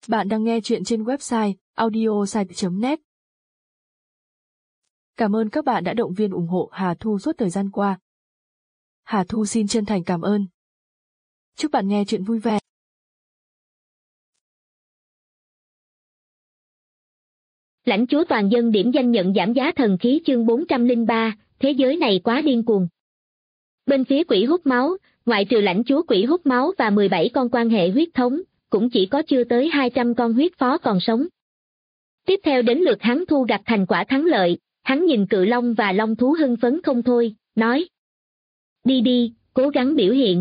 Bạn đang nghe chuyện trên website audiosite.net. Cảm ơn các bạn đã động viên ủng hộ Hà Thu suốt thời gian qua. Hà Thu xin chân thành cảm ơn. Chúc bạn nghe chuyện vui vẻ. Lãnh chúa toàn dân điểm danh nhận giảm giá thần khí chương 403, thế giới này quá điên cuồng. Bên phía quỷ hút máu, ngoại trừ lãnh chúa quỷ hút máu và 17 con quan hệ huyết thống, cũng chỉ có chưa tới 200 con huyết phó còn sống. Tiếp theo đến lượt hắn thu gặt thành quả thắng lợi, hắn nhìn cự long và long thú hưng phấn không thôi, nói: Đi đi, cố gắng biểu hiện.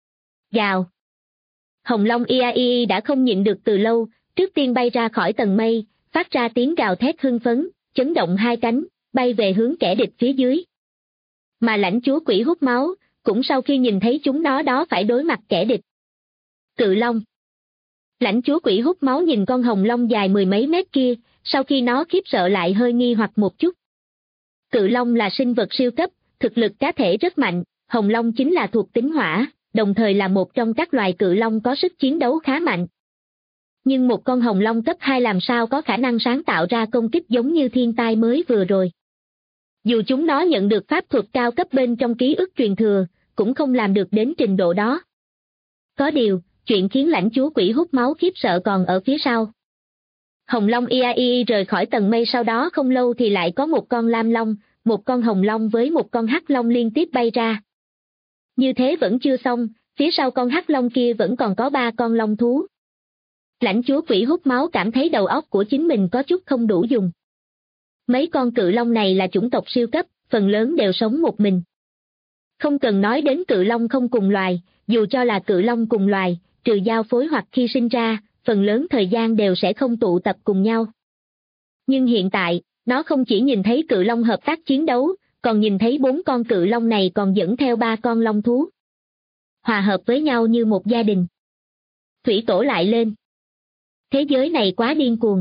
Gào. Hồng Long Iaii đã không nhịn được từ lâu, trước tiên bay ra khỏi tầng mây, phát ra tiếng gào thét hưng phấn, chấn động hai cánh, bay về hướng kẻ địch phía dưới. Mà lãnh chúa quỷ hút máu, cũng sau khi nhìn thấy chúng nó đó phải đối mặt kẻ địch. Cự long. Lãnh chúa quỷ hút máu nhìn con hồng long dài mười mấy mét kia, sau khi nó khiếp sợ lại hơi nghi hoặc một chút. Cự long là sinh vật siêu cấp, thực lực cá thể rất mạnh, hồng long chính là thuộc tính hỏa, đồng thời là một trong các loài cự long có sức chiến đấu khá mạnh. Nhưng một con hồng long cấp 2 làm sao có khả năng sáng tạo ra công kích giống như thiên tai mới vừa rồi. Dù chúng nó nhận được pháp thuật cao cấp bên trong ký ức truyền thừa, cũng không làm được đến trình độ đó. Có điều, chuyện khiến lãnh chúa quỷ hút máu khiếp sợ còn ở phía sau. Hồng Long Iaii rời khỏi tầng mây sau đó không lâu thì lại có một con lam long, một con hồng long với một con hắc long liên tiếp bay ra. Như thế vẫn chưa xong, phía sau con hắc long kia vẫn còn có 3 con long thú. Lãnh chúa quỷ hút máu cảm thấy đầu óc của chính mình có chút không đủ dùng. Mấy con cự long này là chủng tộc siêu cấp, phần lớn đều sống một mình. Không cần nói đến cự long không cùng loài, dù cho là cự long cùng loài, trừ giao phối hoặc khi sinh ra, phần lớn thời gian đều sẽ không tụ tập cùng nhau. Nhưng hiện tại, nó không chỉ nhìn thấy cự long hợp tác chiến đấu, còn nhìn thấy 4 con cự long này còn dẫn theo 3 con long thú. Hòa hợp với nhau như một gia đình. Thủy tổ lại lên. Thế giới này quá điên cuồng.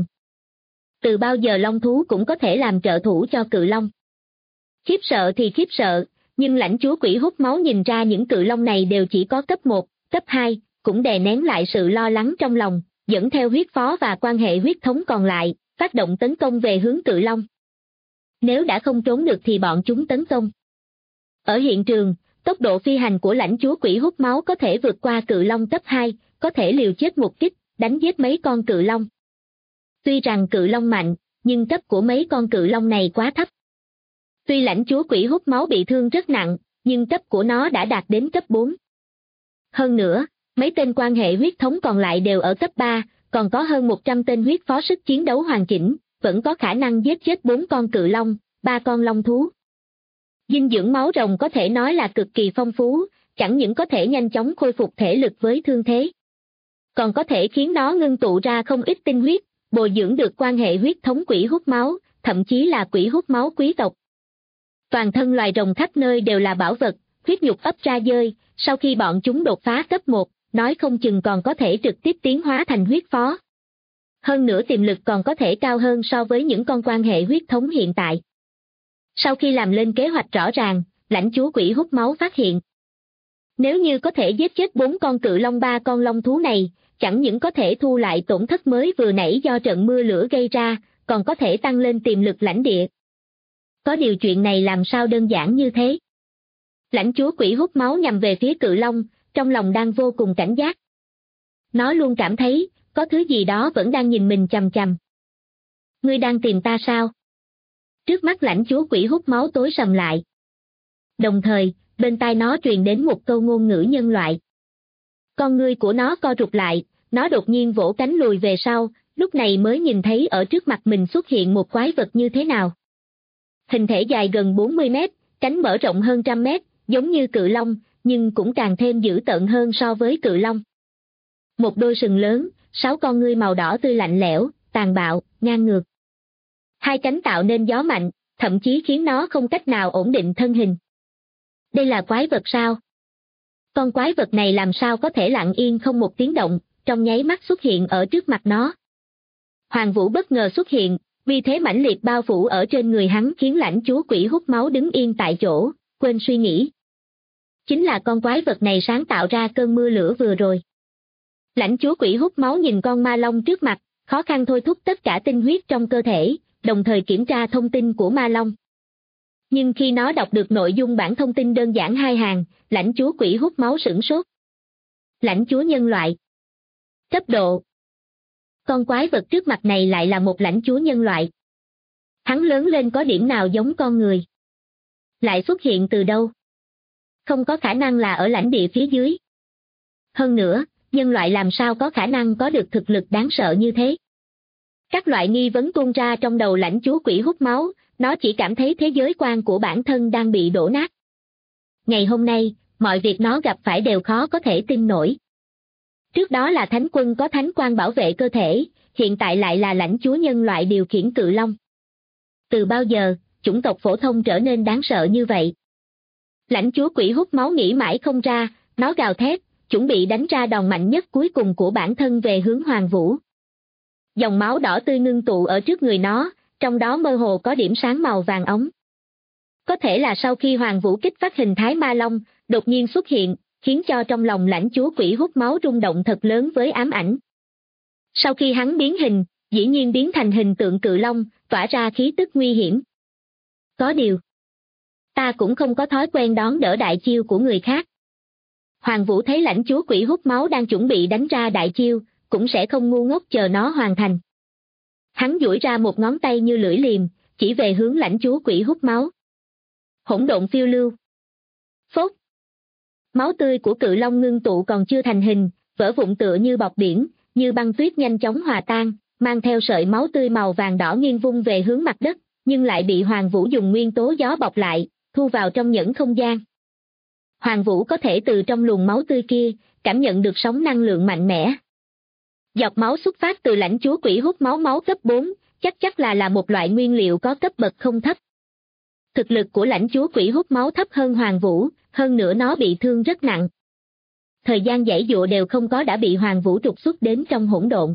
Từ bao giờ long thú cũng có thể làm trợ thủ cho cự long. Khiếp sợ thì khiếp sợ, nhưng lãnh chúa quỷ hút máu nhìn ra những cự long này đều chỉ có cấp 1, cấp 2, cũng đè nén lại sự lo lắng trong lòng, dẫn theo huyết phó và quan hệ huyết thống còn lại, phát động tấn công về hướng cự long. Nếu đã không trốn được thì bọn chúng tấn công. Ở hiện trường, tốc độ phi hành của lãnh chúa quỷ hút máu có thể vượt qua cự long cấp 2, có thể liều chết một kích, đánh giết mấy con cự long. Tuy rằng cự long mạnh, nhưng cấp của mấy con cự long này quá thấp. Tuy lãnh chúa quỷ hút máu bị thương rất nặng, nhưng cấp của nó đã đạt đến cấp 4. Hơn nữa, mấy tên quan hệ huyết thống còn lại đều ở cấp 3, còn có hơn 100 tên huyết phó sức chiến đấu hoàn chỉnh, vẫn có khả năng giết chết 4 con cự long, 3 con long thú. Dinh dưỡng máu rồng có thể nói là cực kỳ phong phú, chẳng những có thể nhanh chóng khôi phục thể lực với thương thế, còn có thể khiến nó ngưng tụ ra không ít tinh huyết, bồi dưỡng được quan hệ huyết thống quỷ hút máu, thậm chí là quỷ hút máu quý tộc. Toàn thân loài rồng khắp nơi đều là bảo vật, huyết nhục ấp ra dơi, sau khi bọn chúng đột phá cấp 1, nói không chừng còn có thể trực tiếp tiến hóa thành huyết phó. Hơn nữa tiềm lực còn có thể cao hơn so với những con quan hệ huyết thống hiện tại. Sau khi làm lên kế hoạch rõ ràng, lãnh chúa quỷ hút máu phát hiện. Nếu như có thể giết chết 4 con cự long 3 con long thú này, chẳng những có thể thu lại tổn thất mới vừa nãy do trận mưa lửa gây ra, còn có thể tăng lên tiềm lực lãnh địa. Có điều chuyện này làm sao đơn giản như thế? Lãnh chúa quỷ hút máu nhằm về phía cự long, trong lòng đang vô cùng cảnh giác. Nó luôn cảm thấy, có thứ gì đó vẫn đang nhìn mình chằm chằm. Ngươi đang tìm ta sao? Trước mắt lãnh chúa quỷ hút máu tối sầm lại. Đồng thời, bên tai nó truyền đến một câu ngôn ngữ nhân loại. Con ngươi của nó co rụt lại, nó đột nhiên vỗ cánh lùi về sau, lúc này mới nhìn thấy ở trước mặt mình xuất hiện một quái vật như thế nào. Hình thể dài gần 40 mét, cánh mở rộng hơn 100 mét, giống như cự long, nhưng cũng càng thêm dữ tợn hơn so với cự long. Một đôi sừng lớn, 6 con ngươi màu đỏ tươi lạnh lẽo, tàn bạo, ngang ngược. 2 cánh tạo nên gió mạnh, thậm chí khiến nó không cách nào ổn định thân hình. Đây là quái vật sao? Con quái vật này làm sao có thể lặng yên không một tiếng động, trong nháy mắt xuất hiện ở trước mặt nó. Hoàng vũ bất ngờ xuất hiện, vì thế mãnh liệt bao phủ ở trên người hắn khiến lãnh chúa quỷ hút máu đứng yên tại chỗ, quên suy nghĩ. Chính là con quái vật này sáng tạo ra cơn mưa lửa vừa rồi. Lãnh chúa quỷ hút máu nhìn con ma long trước mặt, khó khăn thôi thúc tất cả tinh huyết trong cơ thể, đồng thời kiểm tra thông tin của ma long. Nhưng khi nó đọc được nội dung bản thông tin đơn giản 2 hàng, lãnh chúa quỷ hút máu sửng sốt. Lãnh chúa nhân loại. Cấp độ. Con quái vật trước mặt này lại là một lãnh chúa nhân loại. Hắn lớn lên có điểm nào giống con người? Lại xuất hiện từ đâu? Không có khả năng là ở lãnh địa phía dưới. Hơn nữa, nhân loại làm sao có khả năng có được thực lực đáng sợ như thế? Các loại nghi vấn tuôn ra trong đầu lãnh chúa quỷ hút máu, nó chỉ cảm thấy thế giới quan của bản thân đang bị đổ nát. Ngày hôm nay, mọi việc nó gặp phải đều khó có thể tin nổi. Trước đó là thánh quân có thánh quan bảo vệ cơ thể, hiện tại lại là lãnh chúa nhân loại điều khiển cự long. Từ bao giờ, chủng tộc phổ thông trở nên đáng sợ như vậy? Lãnh chúa quỷ hút máu nghĩ mãi không ra, nó gào thét, chuẩn bị đánh ra đòn mạnh nhất cuối cùng của bản thân về hướng Hoàng Vũ. Dòng máu đỏ tươi ngưng tụ ở trước người nó, trong đó mơ hồ có điểm sáng màu vàng ống. Có thể là sau khi Hoàng Vũ kích phát hình thái ma long, đột nhiên xuất hiện, khiến cho trong lòng lãnh chúa quỷ hút máu rung động thật lớn với ám ảnh. Sau khi hắn biến hình, dĩ nhiên biến thành hình tượng cự long, tỏa ra khí tức nguy hiểm. Có điều, ta cũng không có thói quen đón đỡ đại chiêu của người khác. Hoàng Vũ thấy lãnh chúa quỷ hút máu đang chuẩn bị đánh ra đại chiêu, cũng sẽ không ngu ngốc chờ nó hoàn thành. Hắn duỗi ra một ngón tay như lưỡi liềm, chỉ về hướng lãnh chúa quỷ hút máu. Hỗn độn phiêu lưu. Phốt. Máu tươi của cự long ngưng tụ còn chưa thành hình, vỡ vụn tựa như bọt biển, như băng tuyết nhanh chóng hòa tan, mang theo sợi máu tươi màu vàng đỏ nghiêng vung về hướng mặt đất, nhưng lại bị Hoàng Vũ dùng nguyên tố gió bọc lại, thu vào trong nhẫn không gian. Hoàng Vũ có thể từ trong luồng máu tươi kia, cảm nhận được sóng năng lượng mạnh mẽ. Giọt máu xuất phát từ lãnh chúa quỷ hút máu cấp 4, chắc là một loại nguyên liệu có cấp bậc không thấp. Thực lực của lãnh chúa quỷ hút máu thấp hơn Hoàng Vũ, hơn nữa nó bị thương rất nặng. Thời gian giãy dụa đều không có đã bị Hoàng Vũ trục xuất đến trong hỗn độn.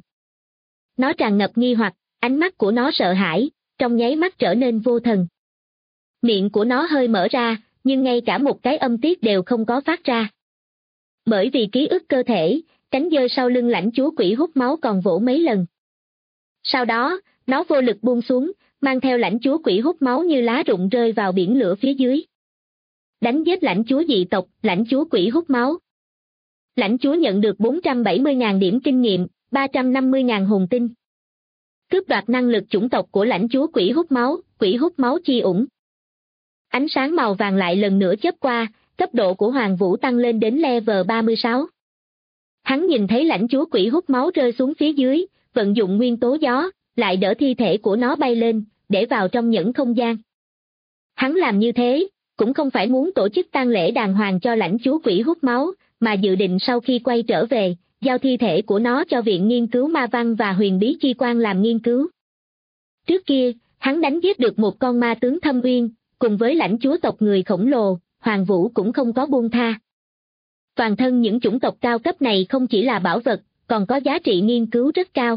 Nó tràn ngập nghi hoặc, ánh mắt của nó sợ hãi, trong nháy mắt trở nên vô thần. Miệng của nó hơi mở ra, nhưng ngay cả một cái âm tiết đều không có phát ra. Bởi vì ký ức cơ thể, cánh giơ sau lưng lãnh chúa quỷ hút máu còn vỗ mấy lần. Sau đó, nó vô lực buông xuống, mang theo lãnh chúa quỷ hút máu như lá rụng rơi vào biển lửa phía dưới. Đánh giết lãnh chúa dị tộc, lãnh chúa quỷ hút máu. Lãnh chúa nhận được 470.000 điểm kinh nghiệm, 350.000 hồn tinh. Cướp đoạt năng lực chủng tộc của lãnh chúa quỷ hút máu chi ủng. Ánh sáng màu vàng lại lần nữa chớp qua, cấp độ của Hoàng Vũ tăng lên đến level 36. Hắn nhìn thấy lãnh chúa quỷ hút máu rơi xuống phía dưới, vận dụng nguyên tố gió, lại đỡ thi thể của nó bay lên, để vào trong nhẫn không gian. Hắn làm như thế, cũng không phải muốn tổ chức tang lễ đàng hoàng cho lãnh chúa quỷ hút máu, mà dự định sau khi quay trở về, giao thi thể của nó cho Viện Nghiên cứu Ma Văn và Huyền Bí Chi Quan làm nghiên cứu. Trước kia, hắn đánh giết được một con ma tướng Thâm Uyên, cùng với lãnh chúa tộc người khổng lồ, Hoàng Vũ cũng không có buông tha. Toàn thân những chủng tộc cao cấp này không chỉ là bảo vật, còn có giá trị nghiên cứu rất cao.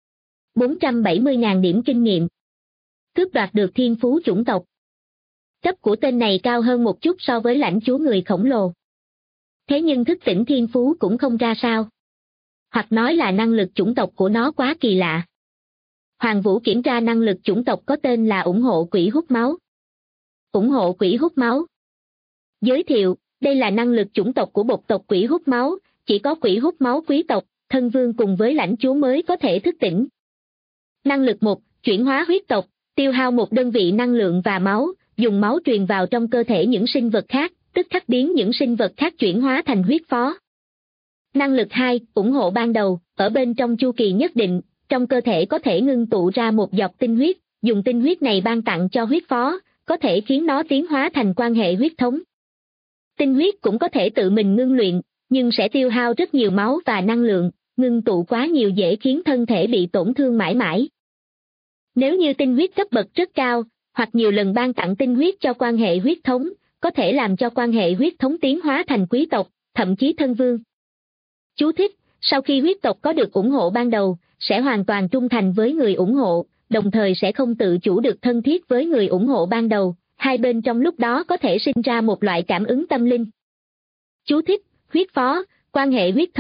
470.000 điểm kinh nghiệm. Cướp đoạt được thiên phú chủng tộc. Cấp của tên này cao hơn một chút so với lãnh chúa người khổng lồ. Thế nhưng thức tỉnh thiên phú cũng không ra sao. Hoặc nói là năng lực chủng tộc của nó quá kỳ lạ. Hoàng Vũ kiểm tra năng lực chủng tộc có tên là ủng hộ quỷ hút máu. Ủng hộ quỷ hút máu. Giới thiệu, đây là năng lực chủng tộc của bột tộc quỷ hút máu, chỉ có quỷ hút máu quý tộc, thân vương cùng với lãnh chúa mới có thể thức tỉnh. Năng lực 1, chuyển hóa huyết tộc, tiêu hao một đơn vị năng lượng và máu, dùng máu truyền vào trong cơ thể những sinh vật khác, tức khắc biến những sinh vật khác chuyển hóa thành huyết phó. Năng lực 2, ủng hộ ban đầu, ở bên trong chu kỳ nhất định, trong cơ thể có thể ngưng tụ ra một giọt tinh huyết, dùng tinh huyết này ban tặng cho huyết phó, có thể khiến nó tiến hóa thành quan hệ huyết thống. Tinh huyết cũng có thể tự mình ngưng luyện, nhưng sẽ tiêu hao rất nhiều máu và năng lượng, ngưng tụ quá nhiều dễ khiến thân thể bị tổn thương mãi mãi. Nếu như tinh huyết cấp bậc rất cao, hoặc nhiều lần ban tặng tinh huyết cho quan hệ huyết thống, có thể làm cho quan hệ huyết thống tiến hóa thành quý tộc, thậm chí thân vương. Chú thích, sau khi huyết tộc có được ủng hộ ban đầu, sẽ hoàn toàn trung thành với người ủng hộ, đồng thời sẽ không tự chủ được thân thiết với người ủng hộ ban đầu, hai bên trong lúc đó có thể sinh ra một loại cảm ứng tâm linh. Chú thích, huyết phó, quan hệ huyết thống,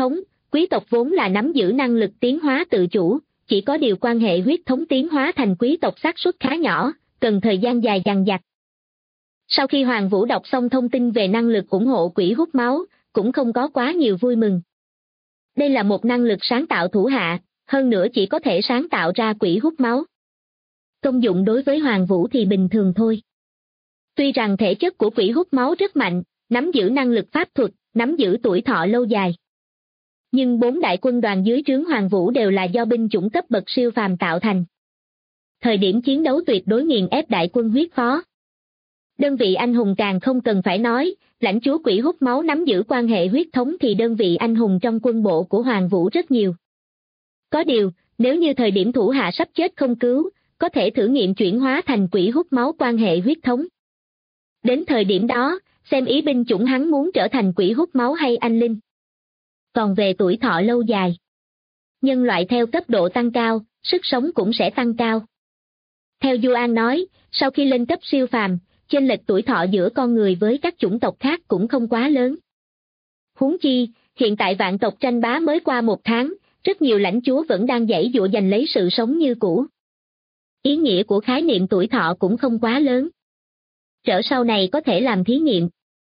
quý tộc vốn là nắm giữ năng lực tiến hóa tự chủ, chỉ có điều quan hệ huyết thống tiến hóa thành quý tộc xác suất khá nhỏ, cần thời gian dài dằng dặc. Sau khi Hoàng Vũ đọc xong thông tin về năng lực ủng hộ quỷ hút máu, cũng không có quá nhiều vui mừng. Đây là một năng lực sáng tạo thủ hạ, hơn nữa chỉ có thể sáng tạo ra quỷ hút máu. Công dụng đối với Hoàng Vũ thì bình thường thôi. Tuy rằng thể chất của quỷ hút máu rất mạnh, nắm giữ năng lực pháp thuật, nắm giữ tuổi thọ lâu dài. Nhưng 4 đại quân đoàn dưới trướng Hoàng Vũ đều là do binh chủng cấp bậc siêu phàm tạo thành. Thời điểm chiến đấu tuyệt đối nghiền ép đại quân huyết phó. Đơn vị anh hùng càng không cần phải nói, lãnh chúa quỷ hút máu nắm giữ quan hệ huyết thống thì đơn vị anh hùng trong quân bộ của Hoàng Vũ rất nhiều. Có điều, nếu như thời điểm thủ hạ sắp chết không cứu, có thể thử nghiệm chuyển hóa thành quỷ hút máu quan hệ huyết thống. Đến thời điểm đó, xem ý binh chủng hắn muốn trở thành quỷ hút máu hay anh linh. Còn về tuổi thọ lâu dài, nhân loại theo cấp độ tăng cao, sức sống cũng sẽ tăng cao. Theo Du An nói, sau khi lên cấp siêu phàm, chênh lệch tuổi thọ giữa con người với các chủng tộc khác cũng không quá lớn. Huống chi, hiện tại vạn tộc tranh bá mới qua 1 tháng, rất nhiều lãnh chúa vẫn đang giãy giụa giành lấy sự sống như cũ. Ý nghĩa của khái niệm tuổi thọ cũng không quá lớn. Trở sau này có thể làm thí nghiệm.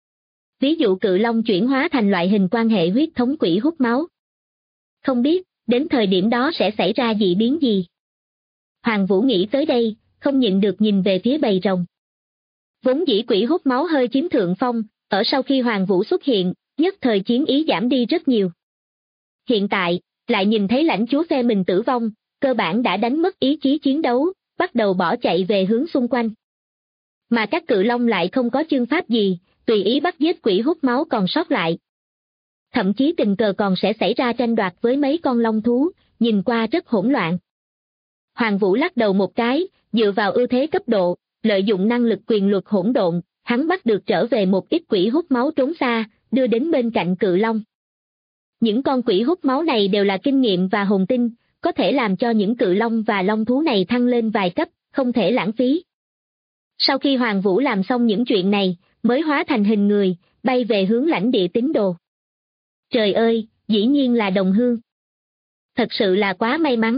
Ví dụ cự long chuyển hóa thành loại hình quan hệ huyết thống quỷ hút máu. Không biết, đến thời điểm đó sẽ xảy ra dị biến gì? Hoàng Vũ nghĩ tới đây, không nhịn được nhìn về phía bầy rồng. Vốn dĩ quỷ hút máu hơi chiếm thượng phong, ở sau khi Hoàng Vũ xuất hiện, nhất thời chiến ý giảm đi rất nhiều. Hiện tại, lại nhìn thấy lãnh chúa phe mình tử vong, cơ bản đã đánh mất ý chí chiến đấu, bắt đầu bỏ chạy về hướng xung quanh. Mà các cự long lại không có chương pháp gì, tùy ý bắt giết quỷ hút máu còn sót lại. Thậm chí tình cờ còn sẽ xảy ra tranh đoạt với mấy con long thú, nhìn qua rất hỗn loạn. Hoàng Vũ lắc đầu một cái, dựa vào ưu thế cấp độ, lợi dụng năng lực quyền luật hỗn độn, hắn bắt được trở về một ít quỷ hút máu trốn xa, đưa đến bên cạnh cự long. Những con quỷ hút máu này đều là kinh nghiệm và hồn tinh, có thể làm cho những cự long và long thú này thăng lên vài cấp, không thể lãng phí. Sau khi Hoàng Vũ làm xong những chuyện này, mới hóa thành hình người, bay về hướng lãnh địa tín đồ. Trời ơi, dĩ nhiên là đồng hương. Thật sự là quá may mắn.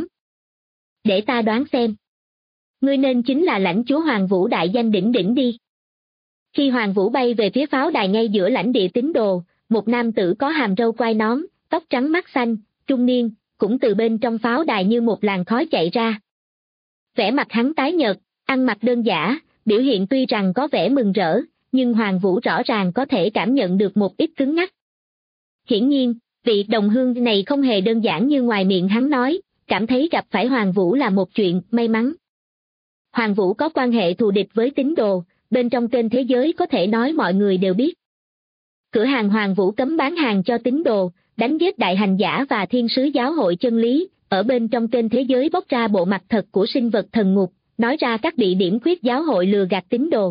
Để ta đoán xem. Ngươi nên chính là lãnh chúa Hoàng Vũ đại danh đỉnh đỉnh đi. Khi Hoàng Vũ bay về phía pháo đài ngay giữa lãnh địa tín đồ, một nam tử có hàm râu quai nón, tóc trắng mắt xanh, trung niên, cũng từ bên trong pháo đài như một làn khói chạy ra. Vẻ mặt hắn tái nhợt, ăn mặc đơn giản, biểu hiện tuy rằng có vẻ mừng rỡ, nhưng Hoàng Vũ rõ ràng có thể cảm nhận được một ít cứng nhắc. Hiển nhiên, vị đồng hương này không hề đơn giản như ngoài miệng hắn nói, cảm thấy gặp phải Hoàng Vũ là một chuyện may mắn. Hoàng Vũ có quan hệ thù địch với tín đồ, bên trong kênh thế giới có thể nói mọi người đều biết. Cửa hàng Hoàng Vũ cấm bán hàng cho tín đồ, đánh giết đại hành giả và thiên sứ giáo hội chân lý, ở bên trong kênh thế giới bóc ra bộ mặt thật của sinh vật thần ngục, nói ra các địa điểm khuyết giáo hội lừa gạt tín đồ.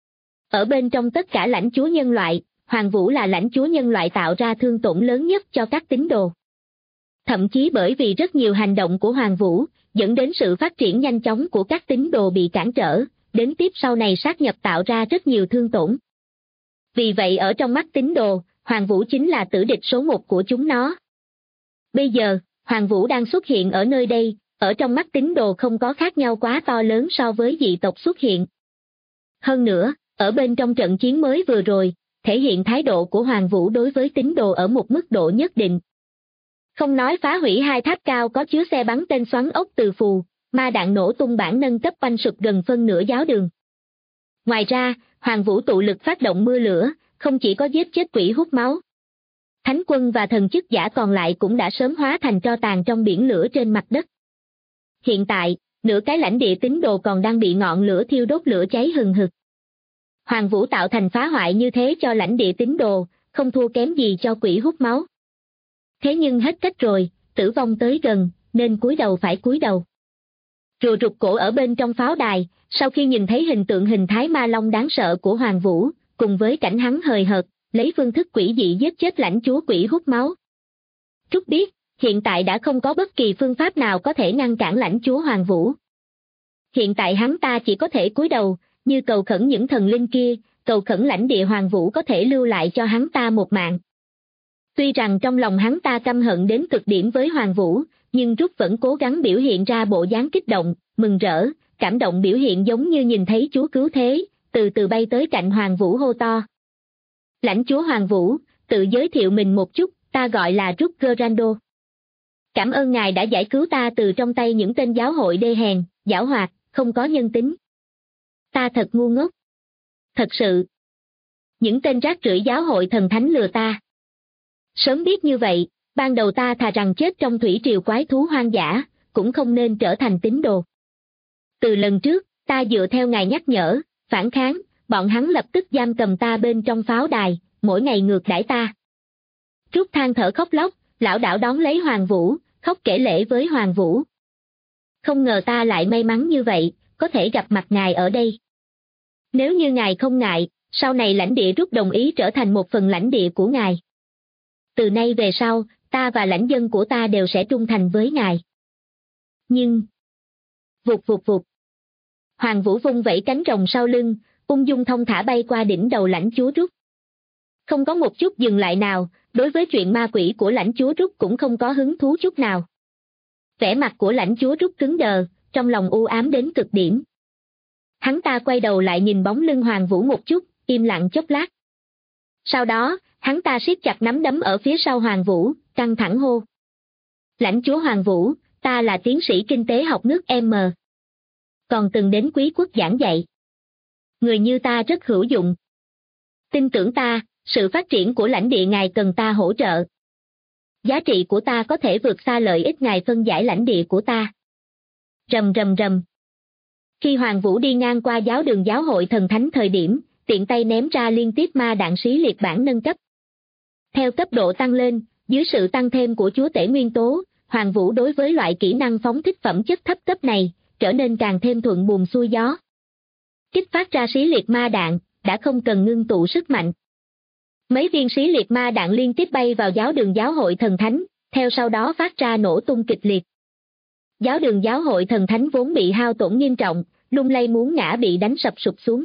Ở bên trong tất cả lãnh chúa nhân loại, Hoàng Vũ là lãnh chúa nhân loại tạo ra thương tổn lớn nhất cho các tín đồ. Thậm chí bởi vì rất nhiều hành động của Hoàng Vũ, dẫn đến sự phát triển nhanh chóng của các tín đồ bị cản trở, đến tiếp sau này sát nhập tạo ra rất nhiều thương tổn. Vì vậy ở trong mắt tín đồ, Hoàng Vũ chính là tử địch số 1 của chúng nó. Bây giờ, Hoàng Vũ đang xuất hiện ở nơi đây, ở trong mắt tín đồ không có khác nhau quá to lớn so với dị tộc xuất hiện. Hơn nữa, ở bên trong trận chiến mới vừa rồi, thể hiện thái độ của Hoàng Vũ đối với tín đồ ở một mức độ nhất định. Không nói phá hủy 2 tháp cao có chứa xe bắn tên xoắn ốc từ phù, ma đạn nổ tung bản nâng cấp quanh sụp gần phân nửa giáo đường. Ngoài ra, Hoàng Vũ tụ lực phát động mưa lửa, không chỉ có giết chết quỷ hút máu. Thánh quân và thần chức giả còn lại cũng đã sớm hóa thành tro tàn trong biển lửa trên mặt đất. Hiện tại, nửa cái lãnh địa tín đồ còn đang bị ngọn lửa thiêu đốt lửa cháy hừng hực. Hoàng Vũ tạo thành phá hoại như thế cho lãnh địa tín đồ, không thua kém gì cho quỷ hút máu. Thế nhưng hết cách rồi, tử vong tới gần, nên cúi đầu phải cúi đầu. Rùa rụt cổ ở bên trong pháo đài, sau khi nhìn thấy hình tượng hình thái ma long đáng sợ của Hoàng Vũ, cùng với cảnh hắn hời hợt, lấy phương thức quỷ dị giết chết lãnh chúa quỷ hút máu. Trúc biết, hiện tại đã không có bất kỳ phương pháp nào có thể ngăn cản lãnh chúa Hoàng Vũ. Hiện tại hắn ta chỉ có thể cúi đầu, như cầu khẩn những thần linh kia, cầu khẩn lãnh địa Hoàng Vũ có thể lưu lại cho hắn ta một mạng. Tuy rằng trong lòng hắn ta căm hận đến cực điểm với Hoàng Vũ, nhưng Trúc vẫn cố gắng biểu hiện ra bộ dáng kích động, mừng rỡ, cảm động biểu hiện giống như nhìn thấy Chúa cứu thế, từ từ bay tới cạnh Hoàng Vũ hô to. Lãnh chúa Hoàng Vũ, tự giới thiệu mình một chút, ta gọi là Trúc Gerando. Cảm ơn ngài đã giải cứu ta từ trong tay những tên giáo hội đê hèn, giảo hoạt, không có nhân tính. Ta thật ngu ngốc. Thật sự. Những tên rác rưởi giáo hội thần thánh lừa ta. Sớm biết như vậy, ban đầu ta thà rằng chết trong thủy triều quái thú hoang dã, cũng không nên trở thành tín đồ. Từ lần trước, ta dựa theo ngài nhắc nhở, phản kháng, bọn hắn lập tức giam cầm ta bên trong pháo đài, mỗi ngày ngược đãi ta. Trúc than thở khóc lóc, lảo đảo đón lấy Hoàng Vũ, khóc kể lể với Hoàng Vũ. Không ngờ ta lại may mắn như vậy, có thể gặp mặt ngài ở đây. Nếu như ngài không ngại, sau này lãnh địa Trúc đồng ý trở thành một phần lãnh địa của ngài. Từ nay về sau, ta và lãnh dân của ta đều sẽ trung thành với ngài. Nhưng... Vụt vụt vụt. Hoàng Vũ vung vẩy cánh rồng sau lưng, ung dung thong thả bay qua đỉnh đầu lãnh chúa Trúc. Không có một chút dừng lại nào, đối với chuyện ma quỷ của lãnh chúa Trúc cũng không có hứng thú chút nào. Vẻ mặt của lãnh chúa Trúc cứng đờ, trong lòng u ám đến cực điểm. Hắn ta quay đầu lại nhìn bóng lưng Hoàng Vũ một chút, im lặng chốc lát. Sau đó, hắn ta siết chặt nắm đấm ở phía sau Hoàng Vũ, căng thẳng hô. Lãnh chúa Hoàng Vũ, ta là tiến sĩ kinh tế học nước M. Còn từng đến quý quốc giảng dạy. Người như ta rất hữu dụng. Tin tưởng ta, sự phát triển của lãnh địa ngài cần ta hỗ trợ. Giá trị của ta có thể vượt xa lợi ích ngài phân giải lãnh địa của ta. Rầm rầm rầm. Khi Hoàng Vũ đi ngang qua giáo đường giáo hội thần thánh thời điểm, tiện tay ném ra liên tiếp ma đạn xí liệt bản nâng cấp. Theo cấp độ tăng lên, dưới sự tăng thêm của chúa tể nguyên tố, Hoàng Vũ đối với loại kỹ năng phóng thích phẩm chất thấp cấp này, trở nên càng thêm thuận buồm xuôi gió. Kích phát ra xí liệt ma đạn, đã không cần ngưng tụ sức mạnh. Mấy viên xí liệt ma đạn liên tiếp bay vào giáo đường giáo hội thần thánh, theo sau đó phát ra nổ tung kịch liệt. Giáo đường giáo hội thần thánh vốn bị hao tổn nghiêm trọng, lung lay muốn ngã bị đánh sập sụp xuống.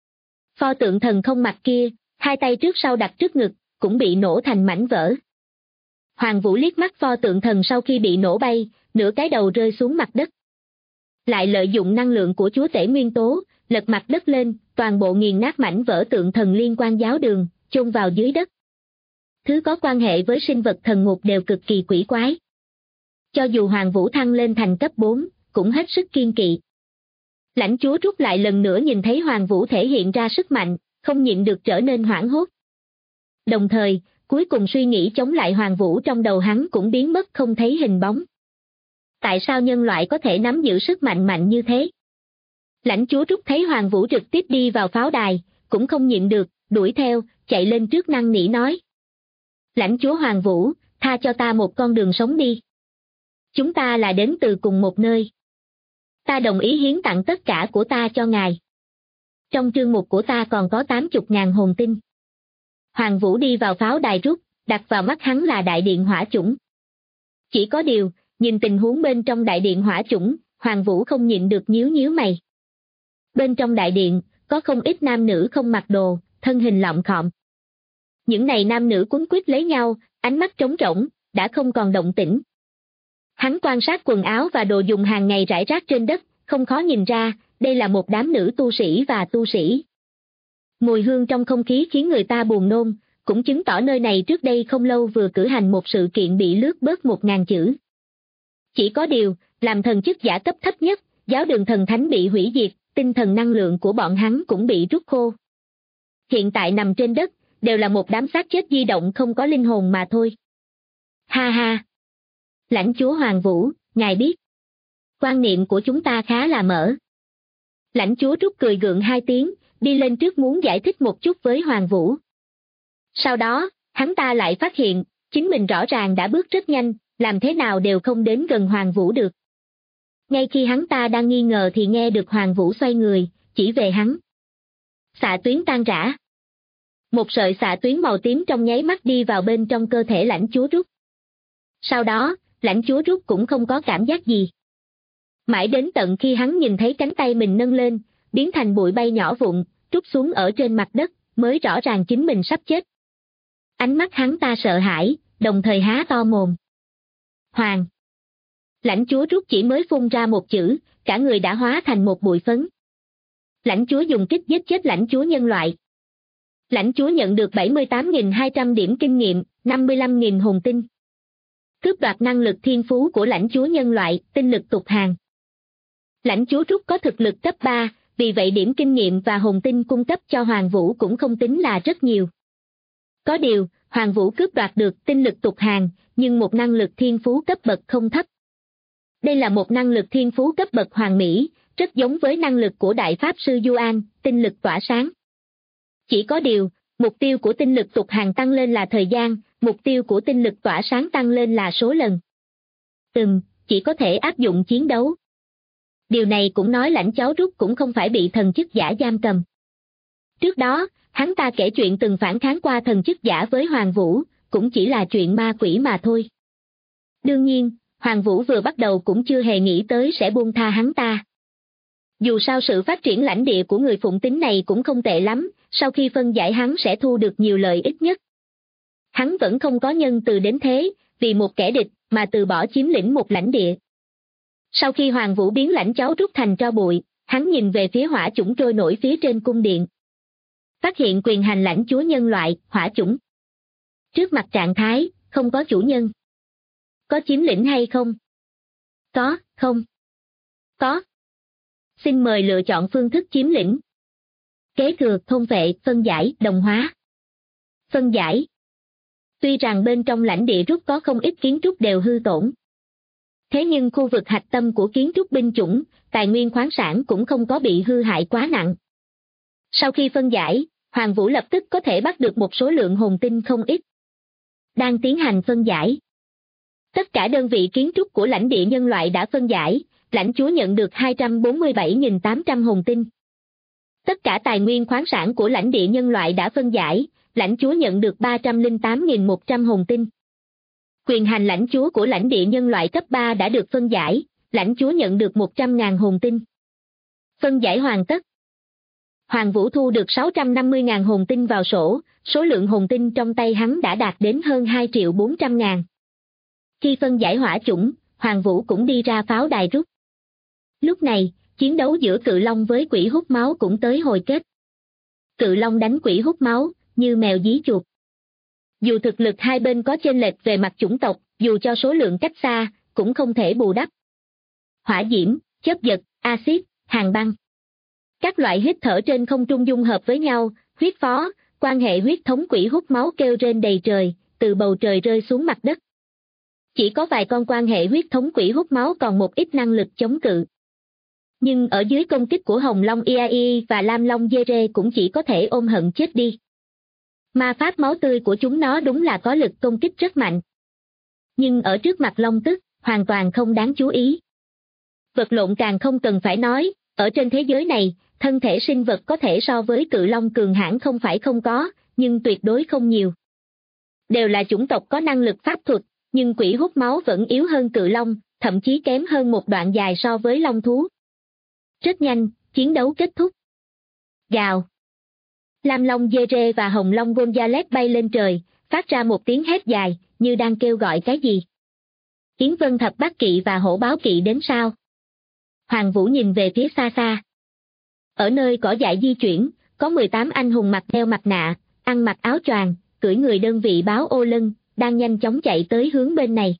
Pho tượng thần không mặt kia, hai tay trước sau đặt trước ngực, cũng bị nổ thành mảnh vỡ. Hoàng Vũ liếc mắt pho tượng thần sau khi bị nổ bay, nửa cái đầu rơi xuống mặt đất. Lại lợi dụng năng lượng của chúa tể nguyên tố, lật mặt đất lên, toàn bộ nghiền nát mảnh vỡ tượng thần liên quan giáo đường, chôn vào dưới đất. Thứ có quan hệ với sinh vật thần ngục đều cực kỳ quỷ quái. Cho dù Hoàng Vũ thăng lên thành cấp 4, cũng hết sức kiên kỵ. Lãnh chúa Trúc lại lần nữa nhìn thấy Hoàng Vũ thể hiện ra sức mạnh, không nhịn được trở nên hoảng hốt. Đồng thời, cuối cùng suy nghĩ chống lại Hoàng Vũ trong đầu hắn cũng biến mất không thấy hình bóng. Tại sao nhân loại có thể nắm giữ sức mạnh mạnh như thế? Lãnh chúa Trúc thấy Hoàng Vũ trực tiếp đi vào pháo đài, cũng không nhịn được, đuổi theo, chạy lên trước năn nỉ nói. Lãnh chúa Hoàng Vũ, tha cho ta một con đường sống đi. Chúng ta là đến từ cùng một nơi. Ta đồng ý hiến tặng tất cả của ta cho ngài. Trong trương mục của ta còn có 80.000 hồn tinh. Hoàng Vũ đi vào pháo đài rút, đặt vào mắt hắn là đại điện hỏa chủng. Chỉ có điều, nhìn tình huống bên trong đại điện hỏa chủng, Hoàng Vũ không nhịn được nhíu nhíu mày. Bên trong đại điện, có không ít nam nữ không mặc đồ, thân hình lọng khọm. Những này nam nữ quấn quýt lấy nhau, ánh mắt trống rỗng, đã không còn động tĩnh. Hắn quan sát quần áo và đồ dùng hàng ngày rải rác trên đất, không khó nhìn ra, đây là một đám nữ tu sĩ và tu sĩ. Mùi hương trong không khí khiến người ta buồn nôn, cũng chứng tỏ nơi này trước đây không lâu vừa cử hành một sự kiện bị lướt bớt 1.000 chữ. Chỉ có điều, làm thần chức giả cấp thấp nhất, giáo đường thần thánh bị hủy diệt, tinh thần năng lượng của bọn hắn cũng bị rút khô. Hiện tại nằm trên đất, đều là một đám xác chết di động không có linh hồn mà thôi. Ha ha! Lãnh chúa Hoàng Vũ, ngài biết. Quan niệm của chúng ta khá là mở. Lãnh chúa Trúc cười gượng hai tiếng, đi lên trước muốn giải thích một chút với Hoàng Vũ. Sau đó, hắn ta lại phát hiện, chính mình rõ ràng đã bước rất nhanh, làm thế nào đều không đến gần Hoàng Vũ được. Ngay khi hắn ta đang nghi ngờ thì nghe được Hoàng Vũ xoay người, chỉ về hắn. Xạ tuyến tan rã. Một sợi xạ tuyến màu tím trong nháy mắt đi vào bên trong cơ thể lãnh chúa Trúc. Sau đó, lãnh chúa Trúc cũng không có cảm giác gì. Mãi đến tận khi hắn nhìn thấy cánh tay mình nâng lên, biến thành bụi bay nhỏ vụn, trút xuống ở trên mặt đất, mới rõ ràng chính mình sắp chết. Ánh mắt hắn ta sợ hãi, đồng thời há to mồm. Hoàng! Lãnh chúa Rút chỉ mới phun ra một chữ, cả người đã hóa thành một bụi phấn. Lãnh chúa dùng kích giết chết lãnh chúa nhân loại. Lãnh chúa nhận được 78.200 điểm kinh nghiệm, 55.000 hồn tinh. Cướp đoạt năng lực thiên phú của lãnh chúa nhân loại, tinh lực tục hàng. Lãnh chúa Rút có thực lực cấp 3, vì vậy điểm kinh nghiệm và hồn tinh cung cấp cho Hoàng Vũ cũng không tính là rất nhiều. Có điều, Hoàng Vũ cướp đoạt được tinh lực tục hàng, nhưng một năng lực thiên phú cấp bậc không thấp. Đây là một năng lực thiên phú cấp bậc hoàn mỹ, rất giống với năng lực của Đại Pháp Sư Yuan, tinh lực tỏa sáng. Chỉ có điều, mục tiêu của tinh lực tục hàng tăng lên là thời gian, mục tiêu của tinh lực tỏa sáng tăng lên là số lần. Chỉ có thể áp dụng chiến đấu. Điều này cũng nói lãnh cháu Rút cũng không phải bị thần chức giả giam cầm. Trước đó, hắn ta kể chuyện từng phản kháng qua thần chức giả với Hoàng Vũ, cũng chỉ là chuyện ma quỷ mà thôi. Đương nhiên, Hoàng Vũ vừa bắt đầu cũng chưa hề nghĩ tới sẽ buông tha hắn ta. Dù sao sự phát triển lãnh địa của người Phụng Tín này cũng không tệ lắm, sau khi phân giải hắn sẽ thu được nhiều lợi ích nhất. Hắn vẫn không có nhân từ đến thế, vì một kẻ địch mà từ bỏ chiếm lĩnh một lãnh địa. Sau khi Hoàng Vũ biến lãnh cháu Rút thành tro bụi, hắn nhìn về phía hỏa chủng trôi nổi phía trên cung điện. Phát hiện quyền hành lãnh chúa nhân loại, hỏa chủng. Trước mặt trạng thái, không có chủ nhân. Có chiếm lĩnh hay không? Có, không? Có. Xin mời lựa chọn phương thức chiếm lĩnh. Kế thừa, thôn vệ, phân giải, đồng hóa. Phân giải. Tuy rằng bên trong lãnh địa Rút có không ít kiến trúc đều hư tổn. Thế nhưng khu vực hạch tâm của kiến trúc binh chủng, tài nguyên khoáng sản cũng không có bị hư hại quá nặng. Sau khi phân giải, Hoàng Vũ lập tức có thể bắt được một số lượng hồn tinh không ít. Đang tiến hành phân giải. Tất cả đơn vị kiến trúc của lãnh địa nhân loại đã phân giải, lãnh chúa nhận được 247.800 hồn tinh. Tất cả tài nguyên khoáng sản của lãnh địa nhân loại đã phân giải, lãnh chúa nhận được 308.100 hồn tinh. Quyền hành lãnh chúa của lãnh địa nhân loại cấp 3 đã được phân giải, lãnh chúa nhận được 100.000 hồn tinh. Phân giải hoàn tất. Hoàng Vũ thu được 650.000 hồn tinh vào sổ, số lượng hồn tinh trong tay hắn đã đạt đến hơn 2.400.000. Khi phân giải hỏa chủng, Hoàng Vũ cũng đi ra pháo đài Rút. Lúc này, chiến đấu giữa Cự Long với Quỷ Hút Máu cũng tới hồi kết. Cự Long đánh Quỷ Hút Máu, như mèo dí chuột. Dù thực lực hai bên có chênh lệch về mặt chủng tộc, dù cho số lượng cách xa, cũng không thể bù đắp. Hỏa diễm, chớp giật, axit, hàn băng. Các loại hít thở trên không trung dung hợp với nhau, huyết phó, quan hệ huyết thống Quỷ Hút Máu kêu rên đầy trời, từ bầu trời rơi xuống mặt đất. Chỉ có vài con quan hệ huyết thống Quỷ Hút Máu còn một ít năng lực chống cự. Nhưng ở dưới công kích của Hồng Long Iai và Lam Long Dere cũng chỉ có thể ôm hận chết đi. Ma pháp máu tươi của chúng nó đúng là có lực công kích rất mạnh. Nhưng ở trước mặt Long Tức, hoàn toàn không đáng chú ý. Vật lộn càng không cần phải nói, ở trên thế giới này, thân thể sinh vật có thể so với Cự Long cường hãn không phải không có, nhưng tuyệt đối không nhiều. Đều là chủng tộc có năng lực pháp thuật, nhưng Quỷ Hút Máu vẫn yếu hơn Cự Long, thậm chí kém hơn một đoạn dài so với Long thú. Rất nhanh, chiến đấu kết thúc. Gào. Lam Long Dere và Hồng Long Gonzales bay lên trời, phát ra một tiếng hét dài, như đang kêu gọi cái gì. Yến Vân Thập Bát Kỵ và Hổ Báo Kỵ đến sao? Hoàng Vũ nhìn về phía xa xa. Ở nơi cỏ dại di chuyển, có 18 anh hùng mặc đeo mặt nạ, ăn mặc áo choàng, cưỡi người đơn vị báo ô lân, đang nhanh chóng chạy tới hướng bên này.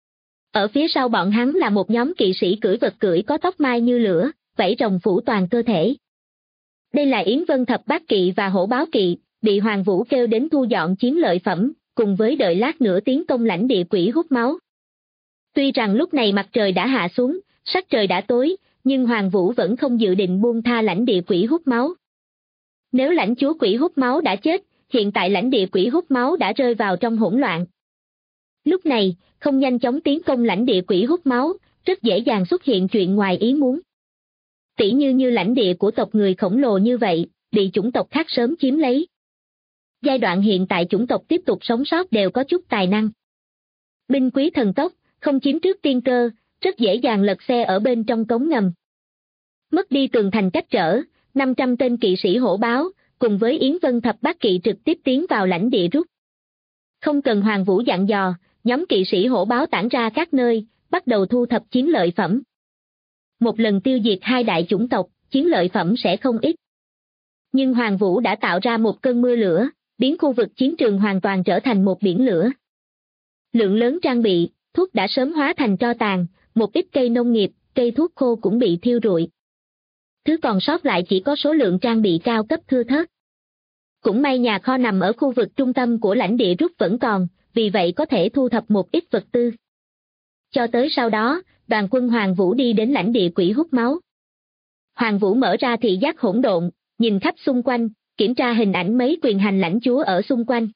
Ở phía sau bọn hắn là một nhóm kỵ sĩ cưỡi vật cưỡi có tóc mai như lửa, vảy rồng phủ toàn cơ thể. Đây là Yến Vân Thập Bát Kỵ và Hổ Báo Kỵ, bị Hoàng Vũ kêu đến thu dọn chiến lợi phẩm, cùng với đợi lát nữa tiến công lãnh địa Quỷ Hút Máu. Tuy rằng lúc này mặt trời đã hạ xuống, sắc trời đã tối, nhưng Hoàng Vũ vẫn không dự định buông tha lãnh địa Quỷ Hút Máu. Nếu lãnh chúa Quỷ Hút Máu đã chết, hiện tại lãnh địa Quỷ Hút Máu đã rơi vào trong hỗn loạn. Lúc này, không nhanh chóng tiến công lãnh địa Quỷ Hút Máu, rất dễ dàng xuất hiện chuyện ngoài ý muốn. Tỉ như lãnh địa của tộc người khổng lồ như vậy, bị chủng tộc khác sớm chiếm lấy. Giai đoạn hiện tại chủng tộc tiếp tục sống sót đều có chút tài năng. Binh quý thần tốc, không chiếm trước tiên cơ, rất dễ dàng lật xe ở bên trong cống ngầm. Mất đi tường thành cách trở, 500 tên kỵ sĩ hổ báo, cùng với Yến Vân Thập Bát Kỵ trực tiếp tiến vào lãnh địa Rút. Không cần Hoàng Vũ dặn dò, nhóm kỵ sĩ hổ báo tản ra các nơi, bắt đầu thu thập chiến lợi phẩm. Một lần tiêu diệt hai đại chủng tộc, chiến lợi phẩm sẽ không ít. Nhưng Hoàng Vũ đã tạo ra một cơn mưa lửa, biến khu vực chiến trường hoàn toàn trở thành một biển lửa. Lượng lớn trang bị, thuốc đã sớm hóa thành tro tàn, một ít cây nông nghiệp, cây thuốc khô cũng bị thiêu rụi. Thứ còn sót lại chỉ có số lượng trang bị cao cấp thưa thớt. Cũng may nhà kho nằm ở khu vực trung tâm của lãnh địa rút vẫn còn, vì vậy có thể thu thập một ít vật tư. Cho tới sau đó, đoàn quân Hoàng Vũ đi đến lãnh địa quỷ hút máu. Hoàng Vũ mở ra thị giác hỗn độn, nhìn khắp xung quanh, kiểm tra hình ảnh mấy quyền hành lãnh chúa ở xung quanh.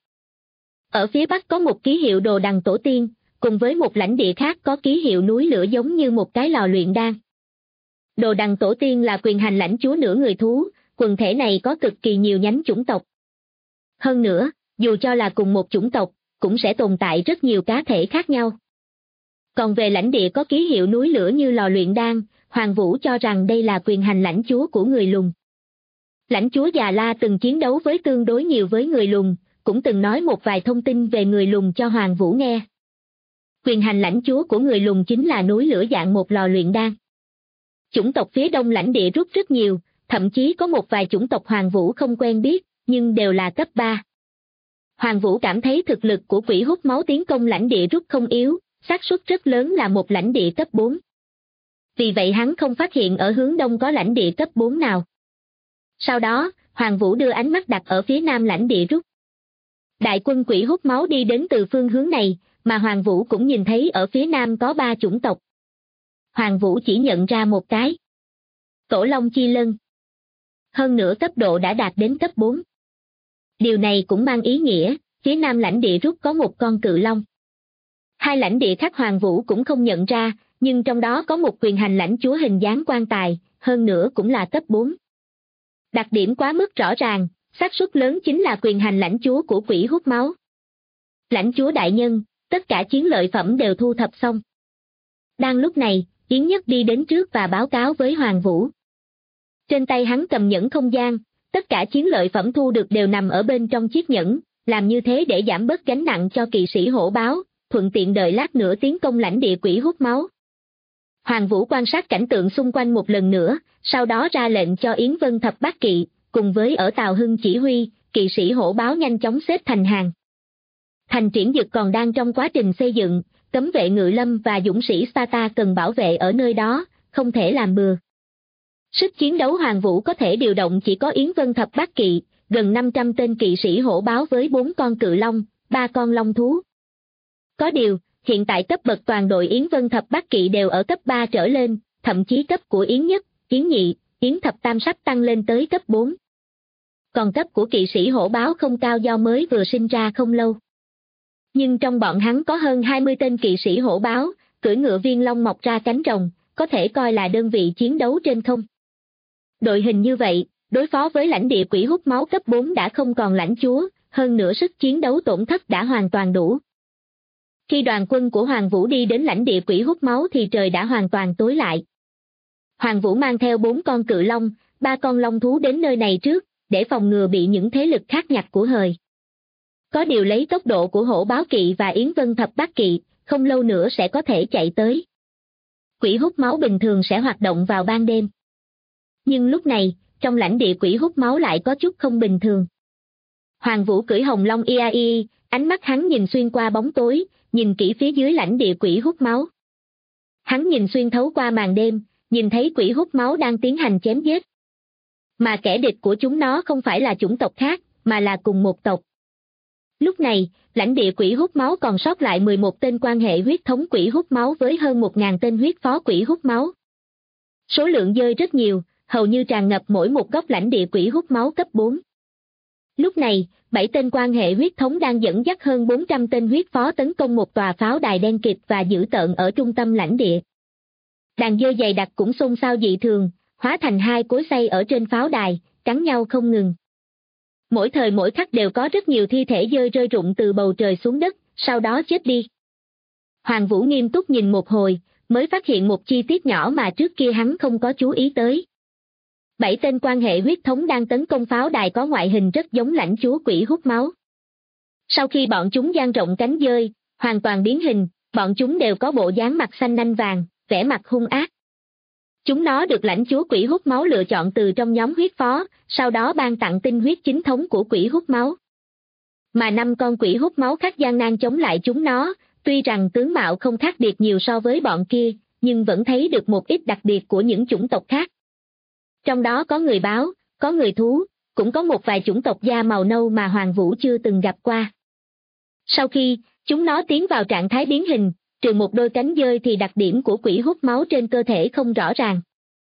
Ở phía bắc có một ký hiệu đồ đằng tổ tiên, cùng với một lãnh địa khác có ký hiệu núi lửa giống như một cái lò luyện đan. Đồ đằng tổ tiên là quyền hành lãnh chúa nửa người thú, quần thể này có cực kỳ nhiều nhánh chủng tộc. Hơn nữa, dù cho là cùng một chủng tộc, cũng sẽ tồn tại rất nhiều cá thể khác nhau. Còn về lãnh địa có ký hiệu núi lửa như lò luyện đan, Hoàng Vũ cho rằng đây là quyền hành lãnh chúa của người lùn. Lãnh chúa Già La từng chiến đấu với tương đối nhiều với người lùn, cũng từng nói một vài thông tin về người lùn cho Hoàng Vũ nghe. Quyền hành lãnh chúa của người lùn chính là núi lửa dạng một lò luyện đan. Chủng tộc phía đông lãnh địa rút rất nhiều, thậm chí có một vài chủng tộc Hoàng Vũ không quen biết, nhưng đều là cấp 3. Hoàng Vũ cảm thấy thực lực của quỷ hút máu tiến công lãnh địa rút không yếu, xác suất rất lớn là một lãnh địa cấp 4. Vì vậy hắn không phát hiện ở hướng đông có lãnh địa cấp 4 nào. Sau đó, Hoàng Vũ đưa ánh mắt đặt ở phía nam lãnh địa rút. Đại quân quỷ hút máu đi đến từ phương hướng này, mà Hoàng Vũ cũng nhìn thấy ở phía nam có 3 chủng tộc. Hoàng Vũ chỉ nhận ra một cái. Tổ Long Chi Lân. Hơn nữa cấp độ đã đạt đến cấp 4. Điều này cũng mang ý nghĩa, phía nam lãnh địa rút có một con cự long. Hai lãnh địa khác Hoàng Vũ cũng không nhận ra, nhưng trong đó có một quyền hành lãnh chúa hình dáng quan tài, hơn nữa cũng là cấp 4. Đặc điểm quá mức rõ ràng, xác suất lớn chính là quyền hành lãnh chúa của quỷ hút máu. Lãnh chúa đại nhân, tất cả chiến lợi phẩm đều thu thập xong. Đang lúc này, Yến Nhất đi đến trước và báo cáo với Hoàng Vũ. Trên tay hắn cầm nhẫn không gian, tất cả chiến lợi phẩm thu được đều nằm ở bên trong chiếc nhẫn, làm như thế để giảm bớt gánh nặng cho kỵ sĩ hổ báo, thuận tiện đợi lát nữa tiến công lãnh địa quỷ hút máu. Hoàng Vũ quan sát cảnh tượng xung quanh một lần nữa, sau đó ra lệnh cho Yến Vân thập bát kỵ, cùng với ở Tào Hưng chỉ huy, kỵ sĩ hổ báo nhanh chóng xếp thành hàng. Thành Triển Dực còn đang trong quá trình xây dựng, cấm vệ ngự lâm và dũng sĩ Sparta cần bảo vệ ở nơi đó, không thể làm bừa. Sức chiến đấu Hoàng Vũ có thể điều động chỉ có Yến Vân thập bát kỵ, gần 500 tên kỵ sĩ hổ báo với 4 con cự long, 3 con long thú. Có điều, hiện tại cấp bậc toàn đội Yến Vân thập bát kỵ đều ở cấp 3 trở lên, thậm chí cấp của Yến Nhất, Yến Nhị, Yến Thập Tam sắp tăng lên tới cấp 4. Còn cấp của kỵ sĩ hổ báo không cao do mới vừa sinh ra không lâu. Nhưng trong bọn hắn có hơn 20 tên kỵ sĩ hổ báo, cưỡi ngựa viên long mọc ra cánh rồng, có thể coi là đơn vị chiến đấu trên không. Đội hình như vậy, đối phó với lãnh địa quỷ hút máu cấp 4 đã không còn lãnh chúa, hơn nữa sức chiến đấu tổn thất đã hoàn toàn đủ. Khi đoàn quân của Hoàng Vũ đi đến lãnh địa quỷ hút máu thì trời đã hoàn toàn tối lại. Hoàng Vũ mang theo 4 con cự long, 3 con long thú đến nơi này trước, để phòng ngừa bị những thế lực khác nhặt của hời. Có điều lấy tốc độ của hổ báo kỵ và Yến Vân thập bát kỵ, không lâu nữa sẽ có thể chạy tới. Quỷ hút máu bình thường sẽ hoạt động vào ban đêm. Nhưng lúc này, trong lãnh địa quỷ hút máu lại có chút không bình thường. Hoàng Vũ cưỡi hồng long Iai, ánh mắt hắn nhìn xuyên qua bóng tối, nhìn kỹ phía dưới lãnh địa quỷ hút máu. Hắn nhìn xuyên thấu qua màn đêm, nhìn thấy quỷ hút máu đang tiến hành chém giết. Mà kẻ địch của chúng nó không phải là chủng tộc khác, mà là cùng một tộc. Lúc này, lãnh địa quỷ hút máu còn sót lại 11 tên quan hệ huyết thống quỷ hút máu với hơn 1.000 tên huyết phó quỷ hút máu. Số lượng dơi rất nhiều, hầu như tràn ngập mỗi một góc lãnh địa quỷ hút máu cấp 4. Lúc này, 7 tên quan hệ huyết thống đang dẫn dắt hơn 400 tên huyết phó tấn công một tòa pháo đài đen kịt và dữ tợn ở trung tâm lãnh địa. Đàn dơi dày đặc cũng xôn xao dị thường, hóa thành 2 cối xay ở trên pháo đài, cắn nhau không ngừng. Mỗi thời mỗi khắc đều có rất nhiều thi thể dơi rơi rụng từ bầu trời xuống đất, sau đó chết đi. Hoàng Vũ nghiêm túc nhìn một hồi, mới phát hiện một chi tiết nhỏ mà trước kia hắn không có chú ý tới. 7 tên quan hệ huyết thống đang tấn công pháo đài có ngoại hình rất giống lãnh chúa quỷ hút máu. Sau khi bọn chúng dang rộng cánh dơi, hoàn toàn biến hình, bọn chúng đều có bộ dáng mặt xanh nanh vàng, vẻ mặt hung ác. Chúng nó được lãnh chúa quỷ hút máu lựa chọn từ trong nhóm huyết phó, sau đó ban tặng tinh huyết chính thống của quỷ hút máu. Mà 5 con quỷ hút máu khác gian nan chống lại chúng nó, tuy rằng tướng mạo không khác biệt nhiều so với bọn kia, nhưng vẫn thấy được một ít đặc biệt của những chủng tộc khác. Trong đó có người báo, có người thú, cũng có một vài chủng tộc da màu nâu mà Hoàng Vũ chưa từng gặp qua. Sau khi chúng nó tiến vào trạng thái biến hình, trừ một đôi cánh dơi thì đặc điểm của quỷ hút máu trên cơ thể không rõ ràng.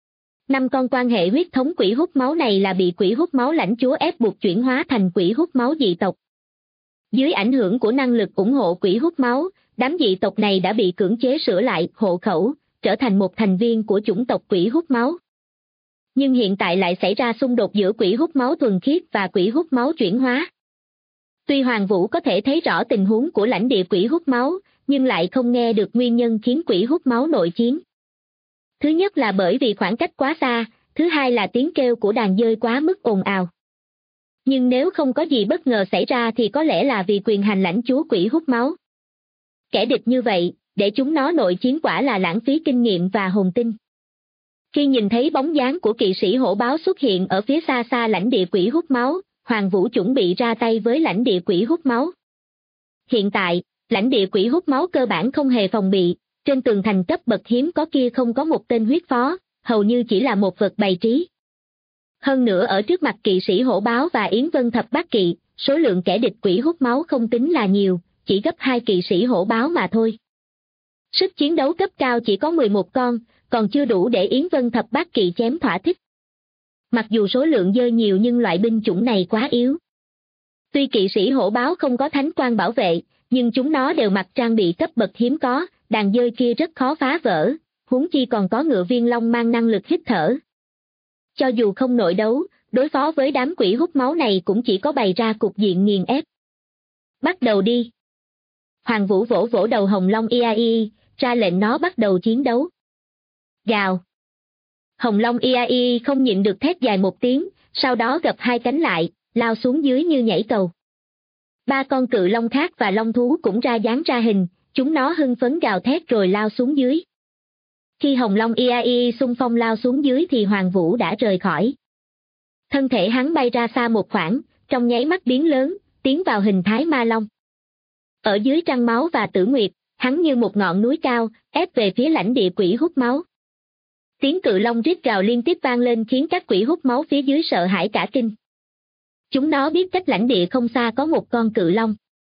5 con quan hệ huyết thống quỷ hút máu này là bị quỷ hút máu lãnh chúa ép buộc chuyển hóa thành quỷ hút máu dị tộc. Dưới ảnh hưởng của năng lực ủng hộ quỷ hút máu, đám dị tộc này đã bị cưỡng chế sửa lại hộ khẩu, trở thành một thành viên của chủng tộc quỷ hút máu. Nhưng hiện tại lại xảy ra xung đột giữa quỷ hút máu thuần khiết và quỷ hút máu chuyển hóa. Tuy Hoàng Vũ có thể thấy rõ tình huống của lãnh địa quỷ hút máu, nhưng lại không nghe được nguyên nhân khiến quỷ hút máu nội chiến. Thứ nhất là bởi vì khoảng cách quá xa, thứ hai là tiếng kêu của đàn dơi quá mức ồn ào. Nhưng nếu không có gì bất ngờ xảy ra thì có lẽ là vì quyền hành lãnh chúa quỷ hút máu. Kẻ địch như vậy, để chúng nó nội chiến quả là lãng phí kinh nghiệm và hồn tinh. Khi nhìn thấy bóng dáng của kỵ sĩ hổ báo xuất hiện ở phía xa xa lãnh địa quỷ hút máu, Hoàng Vũ chuẩn bị ra tay với lãnh địa quỷ hút máu. Hiện tại, lãnh địa quỷ hút máu cơ bản không hề phòng bị, trên tường thành cấp bậc hiếm có kia không có một tên huyết phó, hầu như chỉ là một vật bày trí. Hơn nữa ở trước mặt kỵ sĩ hổ báo và Yến Vân thập bát kỵ, số lượng kẻ địch quỷ hút máu không tính là nhiều, chỉ gấp 2 kỵ sĩ hổ báo mà thôi. Sức chiến đấu cấp cao chỉ có 11 con, còn chưa đủ để Yến Vân thập bát kỵ chém thỏa thích. Mặc dù số lượng dơi nhiều nhưng loại binh chủng này quá yếu. Tuy kỵ sĩ hổ báo không có thánh quan bảo vệ, nhưng chúng nó đều mặc trang bị cấp bậc hiếm có, đàn dơi kia rất khó phá vỡ, huống chi còn có ngựa viên long mang năng lực hít thở. Cho dù không nội đấu, đối phó với đám quỷ hút máu này cũng chỉ có bày ra cục diện nghiền ép. Bắt đầu đi. Hoàng Vũ vỗ vỗ đầu hồng long Iai, ra lệnh nó bắt đầu chiến đấu. Gào. Hồng long Iai không nhịn được thét dài một tiếng, sau đó gập hai cánh lại, lao xuống dưới như nhảy cầu. 3 con cự long khác và long thú cũng ra dáng ra hình, chúng nó hưng phấn gào thét rồi lao xuống dưới. Khi hồng long Iai xung phong lao xuống dưới thì Hoàng Vũ đã rời khỏi. Thân thể hắn bay ra xa một khoảng, trong nháy mắt biến lớn, tiến vào hình thái ma long. Ở dưới trăng máu và tử nguyệt, hắn như một ngọn núi cao, ép về phía lãnh địa quỷ hút máu. Tiếng cự long rít gào liên tiếp vang lên khiến các quỷ hút máu phía dưới sợ hãi cả kinh. Chúng nó biết cách lãnh địa không xa có một con cự long.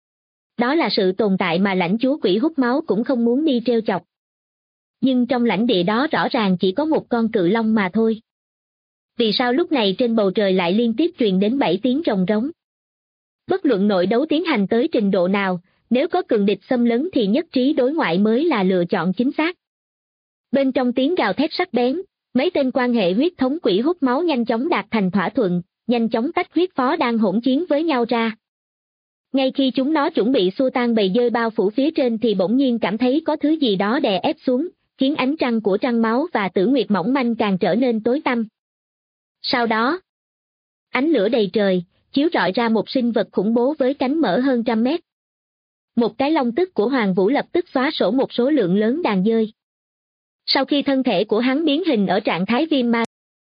Đó là sự tồn tại mà lãnh chúa quỷ hút máu cũng không muốn đi trêu chọc. Nhưng trong lãnh địa đó rõ ràng chỉ có một con cự long mà thôi. Vì sao lúc này trên bầu trời lại liên tiếp truyền đến 7 tiếng rồng rống? Bất luận nội đấu tiến hành tới trình độ nào, nếu có cường địch xâm lấn thì nhất trí đối ngoại mới là lựa chọn chính xác. Bên trong tiếng gào thét sắc bén, mấy tên quan hệ huyết thống quỷ hút máu nhanh chóng đạt thành thỏa thuận, nhanh chóng tách huyết phó đang hỗn chiến với nhau ra. Ngay khi chúng nó chuẩn bị xua tan bầy dơi bao phủ phía trên thì bỗng nhiên cảm thấy có thứ gì đó đè ép xuống, khiến ánh trăng của trăng máu và tử nguyệt mỏng manh càng trở nên tối tăm. Sau đó, ánh lửa đầy trời, chiếu rọi ra một sinh vật khủng bố với cánh mở hơn 100 mét. Một cái long tức của Hoàng Vũ lập tức xóa sổ một số lượng lớn đàn dơi. Sau khi thân thể của hắn biến hình ở trạng thái viêm ma.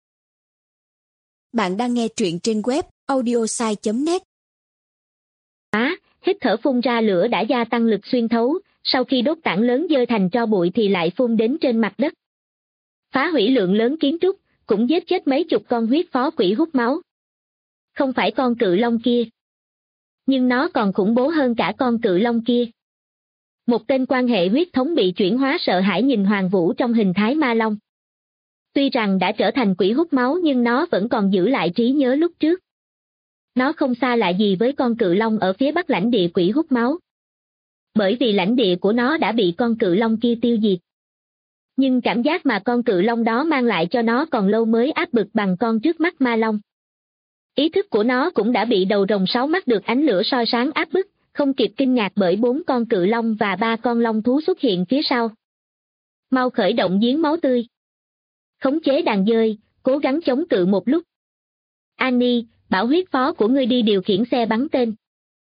Bạn đang nghe truyện trên web audiosai.net. Hít thở phun ra lửa đã gia tăng lực xuyên thấu, sau khi đốt tảng lớn dơi thành tro bụi thì lại phun đến trên mặt đất. Phá hủy lượng lớn kiến trúc, cũng giết chết mấy chục con huyết phó quỷ hút máu. Không phải con cự long kia. Nhưng nó còn khủng bố hơn cả con cự long kia. Một tên quan hệ huyết thống bị chuyển hóa sợ hãi nhìn Hoàng Vũ trong hình thái ma long. Tuy rằng đã trở thành quỷ hút máu nhưng nó vẫn còn giữ lại trí nhớ lúc trước. Nó không xa lạ gì với con cự long ở phía bắc lãnh địa quỷ hút máu. Bởi vì lãnh địa của nó đã bị con cự long kia tiêu diệt. Nhưng cảm giác mà con cự long đó mang lại cho nó còn lâu mới áp bực bằng con trước mắt ma long. Ý thức của nó cũng đã bị đầu rồng 6 mắt được ánh lửa soi sáng áp bức, không kịp kinh ngạc bởi 4 con cự long và 3 con long thú xuất hiện phía sau. Mau khởi động giếng máu tươi. Khống chế đàn dơi, cố gắng chống cự một lúc. Annie, bảo huyết phó của ngươi đi điều khiển xe bắn tên.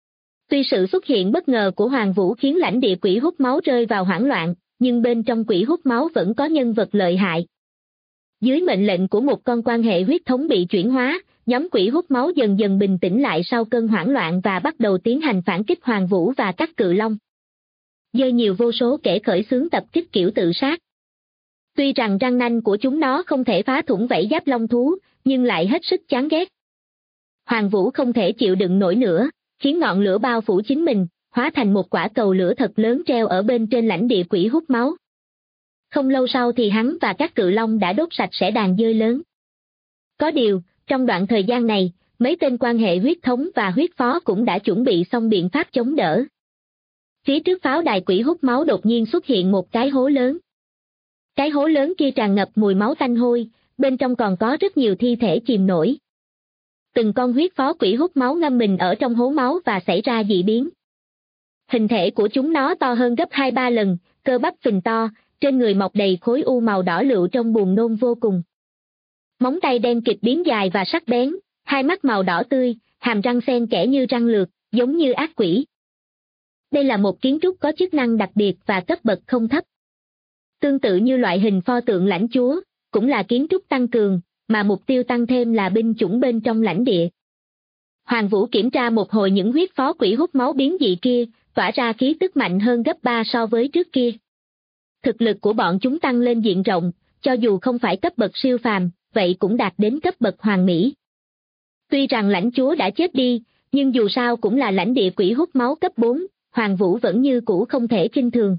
Tuy sự xuất hiện bất ngờ của Hoàng Vũ khiến lãnh địa quỷ hút máu rơi vào hoảng loạn, nhưng bên trong quỷ hút máu vẫn có nhân vật lợi hại. Dưới mệnh lệnh của một con quan hệ huyết thống bị chuyển hóa, nhóm quỷ hút máu dần dần bình tĩnh lại sau cơn hoảng loạn và bắt đầu tiến hành phản kích Hoàng Vũ và các cự long. Dơ nhiều vô số kẻ khởi xướng tập kích kiểu tự sát. Tuy rằng răng nanh của chúng nó không thể phá thủng vảy giáp long thú, nhưng lại hết sức chán ghét. Hoàng Vũ không thể chịu đựng nổi nữa, khiến ngọn lửa bao phủ chính mình, hóa thành một quả cầu lửa thật lớn treo ở bên trên lãnh địa quỷ hút máu. Không lâu sau thì hắn và các cự long đã đốt sạch sẽ đàn dơi lớn. Có điều, trong đoạn thời gian này, mấy tên quan hệ huyết thống và huyết phó cũng đã chuẩn bị xong biện pháp chống đỡ. Phía trước pháo đài quỷ hút máu đột nhiên xuất hiện một cái hố lớn. Cái hố lớn kia tràn ngập mùi máu tanh hôi, bên trong còn có rất nhiều thi thể chìm nổi. Từng con huyết phó quỷ hút máu ngâm mình ở trong hố máu và xảy ra dị biến. Hình thể của chúng nó to hơn gấp 2-3 lần, cơ bắp phình to, trên người mọc đầy khối u màu đỏ lựu trong buồn nôn vô cùng. Móng tay đen kịt biến dài và sắc bén, hai mắt màu đỏ tươi, hàm răng xen kẽ như răng lược, giống như ác quỷ. Đây là một kiến trúc có chức năng đặc biệt và cấp bậc không thấp. Tương tự như loại hình pho tượng lãnh chúa, cũng là kiến trúc tăng cường, mà mục tiêu tăng thêm là binh chủng bên trong lãnh địa. Hoàng Vũ kiểm tra một hồi những huyết phó quỷ hút máu biến dị kia, tỏa ra khí tức mạnh hơn gấp 3 so với trước kia. Thực lực của bọn chúng tăng lên diện rộng, cho dù không phải cấp bậc siêu phàm, vậy cũng đạt đến cấp bậc hoàn mỹ. Tuy rằng lãnh chúa đã chết đi, nhưng dù sao cũng là lãnh địa quỷ hút máu cấp 4, Hoàng Vũ vẫn như cũ không thể khinh thường.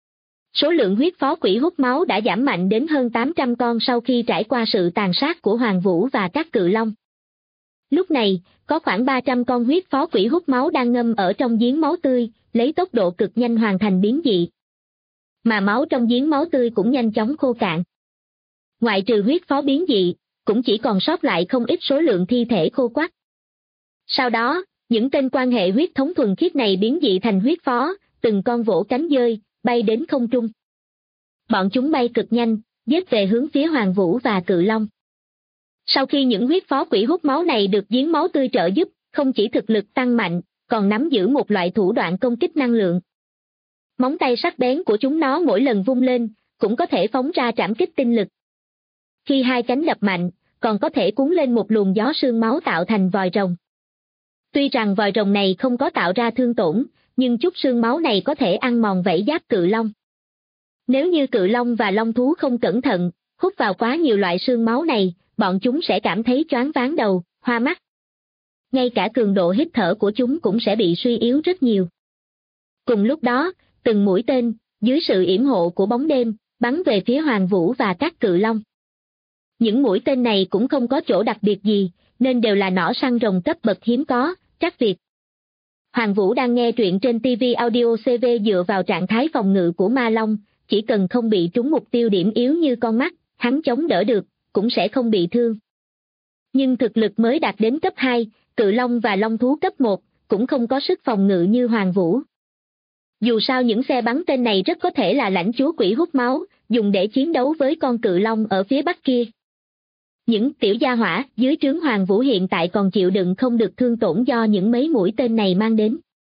Số lượng huyết phó quỷ hút máu đã giảm mạnh đến hơn 800 con sau khi trải qua sự tàn sát của Hoàng Vũ và các cự long. Lúc này, có khoảng 300 con huyết phó quỷ hút máu đang ngâm ở trong giếng máu tươi, lấy tốc độ cực nhanh hoàn thành biến dị. Mà máu trong giếng máu tươi cũng nhanh chóng khô cạn. Ngoại trừ huyết phó biến dị, cũng chỉ còn sót lại không ít số lượng thi thể khô quắt. Sau đó, những tên quan hệ huyết thống thuần khiết này biến dị thành huyết phó, từng con vỗ cánh dơi, bay đến không trung. Bọn chúng bay cực nhanh, giết về hướng phía Hoàng Vũ và cự long. Sau khi những huyết phó quỷ hút máu này được giếng máu tươi trợ giúp, không chỉ thực lực tăng mạnh, còn nắm giữ một loại thủ đoạn công kích năng lượng. Móng tay sắc bén của chúng nó mỗi lần vung lên, cũng có thể phóng ra trảm kích tinh lực. Khi hai cánh đập mạnh, còn có thể cuốn lên một luồng gió sương máu tạo thành vòi rồng. Tuy rằng vòi rồng này không có tạo ra thương tổn, nhưng chút sương máu này có thể ăn mòn vảy giáp cự long. Nếu như cự long và long thú không cẩn thận, hút vào quá nhiều loại sương máu này, bọn chúng sẽ cảm thấy choáng váng đầu, hoa mắt. Ngay cả cường độ hít thở của chúng cũng sẽ bị suy yếu rất nhiều. Cùng lúc đó, từng mũi tên, dưới sự yểm hộ của bóng đêm, bắn về phía Hoàng Vũ và các cự long. Những mũi tên này cũng không có chỗ đặc biệt gì, nên đều là nỏ săn rồng cấp bậc hiếm có, trắc Việt. Hoàng Vũ đang nghe truyện trên TV Audio CV dựa vào trạng thái phòng ngự của ma long, chỉ cần không bị trúng mục tiêu điểm yếu như con mắt, hắn chống đỡ được, cũng sẽ không bị thương. Nhưng thực lực mới đạt đến cấp 2, cự long và long thú cấp 1, cũng không có sức phòng ngự như Hoàng Vũ. Dù sao những xe bắn tên này rất có thể là lãnh chúa quỷ hút máu, dùng để chiến đấu với con cự long ở phía bắc kia. Những tiểu gia hỏa dưới trướng Hoàng Vũ hiện tại còn chịu đựng không được thương tổn do những mấy mũi tên này mang đến.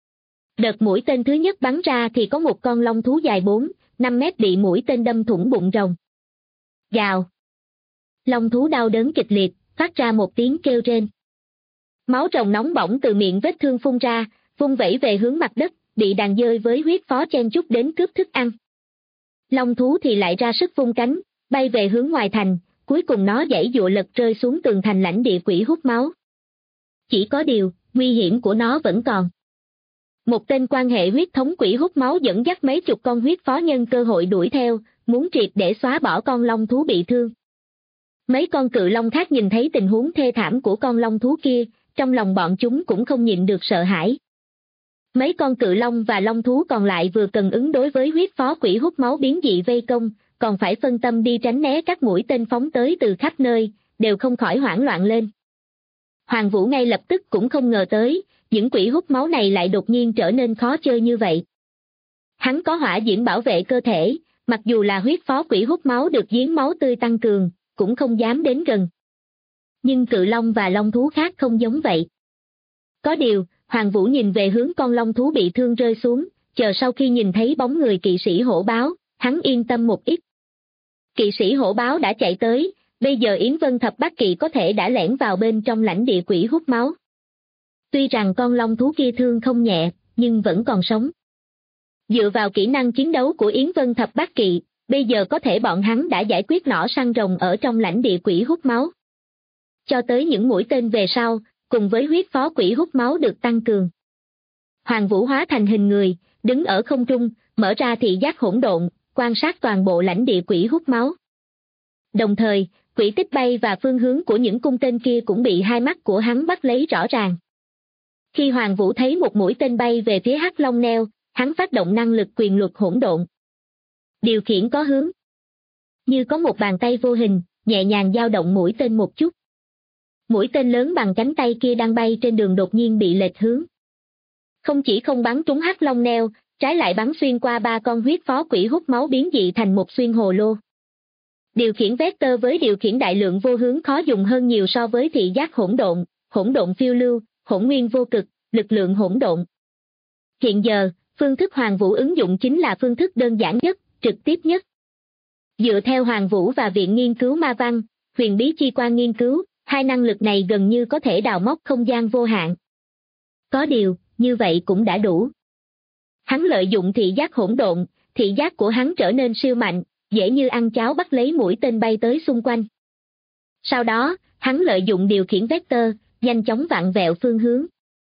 Đợt mũi tên thứ nhất bắn ra thì có một con long thú dài 4-5 mét bị mũi tên đâm thủng bụng rồng. Gào. Long thú đau đớn kịch liệt, phát ra một tiếng kêu rên. Máu rồng nóng bỏng từ miệng vết thương phun ra, vung vẩy về hướng mặt đất, bị đàn dơi với huyết phó chen chúc đến cướp thức ăn. Long thú thì lại ra sức vung cánh, bay về hướng ngoài thành, cuối cùng nó giãy giụa lật rơi xuống tường thành lãnh địa quỷ hút máu. Chỉ có điều, nguy hiểm của nó vẫn còn. Một tên quan hệ huyết thống quỷ hút máu dẫn dắt mấy chục con huyết phó nhân cơ hội đuổi theo, muốn triệt để xóa bỏ con long thú bị thương. Mấy con cự long khác nhìn thấy tình huống thê thảm của con long thú kia, trong lòng bọn chúng cũng không nhịn được sợ hãi. Mấy con cự long và long thú còn lại vừa cần ứng đối với huyết phó quỷ hút máu biến dị vây công, còn phải phân tâm đi tránh né các mũi tên phóng tới từ khắp nơi, đều không khỏi hoảng loạn lên. Hoàng Vũ ngay lập tức cũng không ngờ tới, những quỷ hút máu này lại đột nhiên trở nên khó chơi như vậy. Hắn có hỏa diễm bảo vệ cơ thể, mặc dù là huyết phó quỷ hút máu được giếng máu tươi tăng cường, cũng không dám đến gần. Nhưng cự long và long thú khác không giống vậy. Có điều, Hoàng Vũ nhìn về hướng con long thú bị thương rơi xuống, chờ sau khi nhìn thấy bóng người kỵ sĩ hổ báo, hắn yên tâm một ít. Kỵ sĩ hổ báo đã chạy tới, bây giờ Yến Vân Thập Bát Kỵ có thể đã lẻn vào bên trong lãnh địa quỷ hút máu. Tuy rằng con long thú kia thương không nhẹ, nhưng vẫn còn sống. Dựa vào kỹ năng chiến đấu của Yến Vân Thập Bát Kỵ, bây giờ có thể bọn hắn đã giải quyết nỏ săn rồng ở trong lãnh địa quỷ hút máu. Cho tới những mũi tên về sau, cùng với huyết phó quỷ hút máu được tăng cường. Hoàng Vũ hóa thành hình người, đứng ở không trung, mở ra thị giác hỗn độn, quan sát toàn bộ lãnh địa quỷ hút máu. Đồng thời, quỷ tích bay và phương hướng của những cung tên kia cũng bị hai mắt của hắn bắt lấy rõ ràng. Khi Hoàng Vũ thấy một mũi tên bay về phía Hắc Long Neo, hắn phát động năng lực quyền luật hỗn độn. Điều khiển có hướng. Như có một bàn tay vô hình, nhẹ nhàng dao động mũi tên một chút. Mũi tên lớn bằng cánh tay kia đang bay trên đường đột nhiên bị lệch hướng. Không chỉ không bắn trúng Hắc Long Neo, trái lại bắn xuyên qua ba con huyết phó quỷ hút máu biến dị thành một xuyên hồ lô. Điều khiển vector với điều khiển đại lượng vô hướng khó dùng hơn nhiều so với thị giác hỗn độn phiêu lưu, hỗn nguyên vô cực, lực lượng hỗn độn. Hiện giờ, phương thức Hoàng Vũ ứng dụng chính là phương thức đơn giản nhất, trực tiếp nhất. Dựa theo Hoàng Vũ và Viện Nghiên cứu Ma Văn, Huyền Bí Chi Quan nghiên cứu, hai năng lực này gần như có thể đào móc không gian vô hạn. Có điều, như vậy cũng đã đủ. Hắn lợi dụng thị giác hỗn độn, thị giác của hắn trở nên siêu mạnh, dễ như ăn cháo bắt lấy mũi tên bay tới xung quanh. Sau đó, hắn lợi dụng điều khiển vector, nhanh chóng vặn vẹo phương hướng.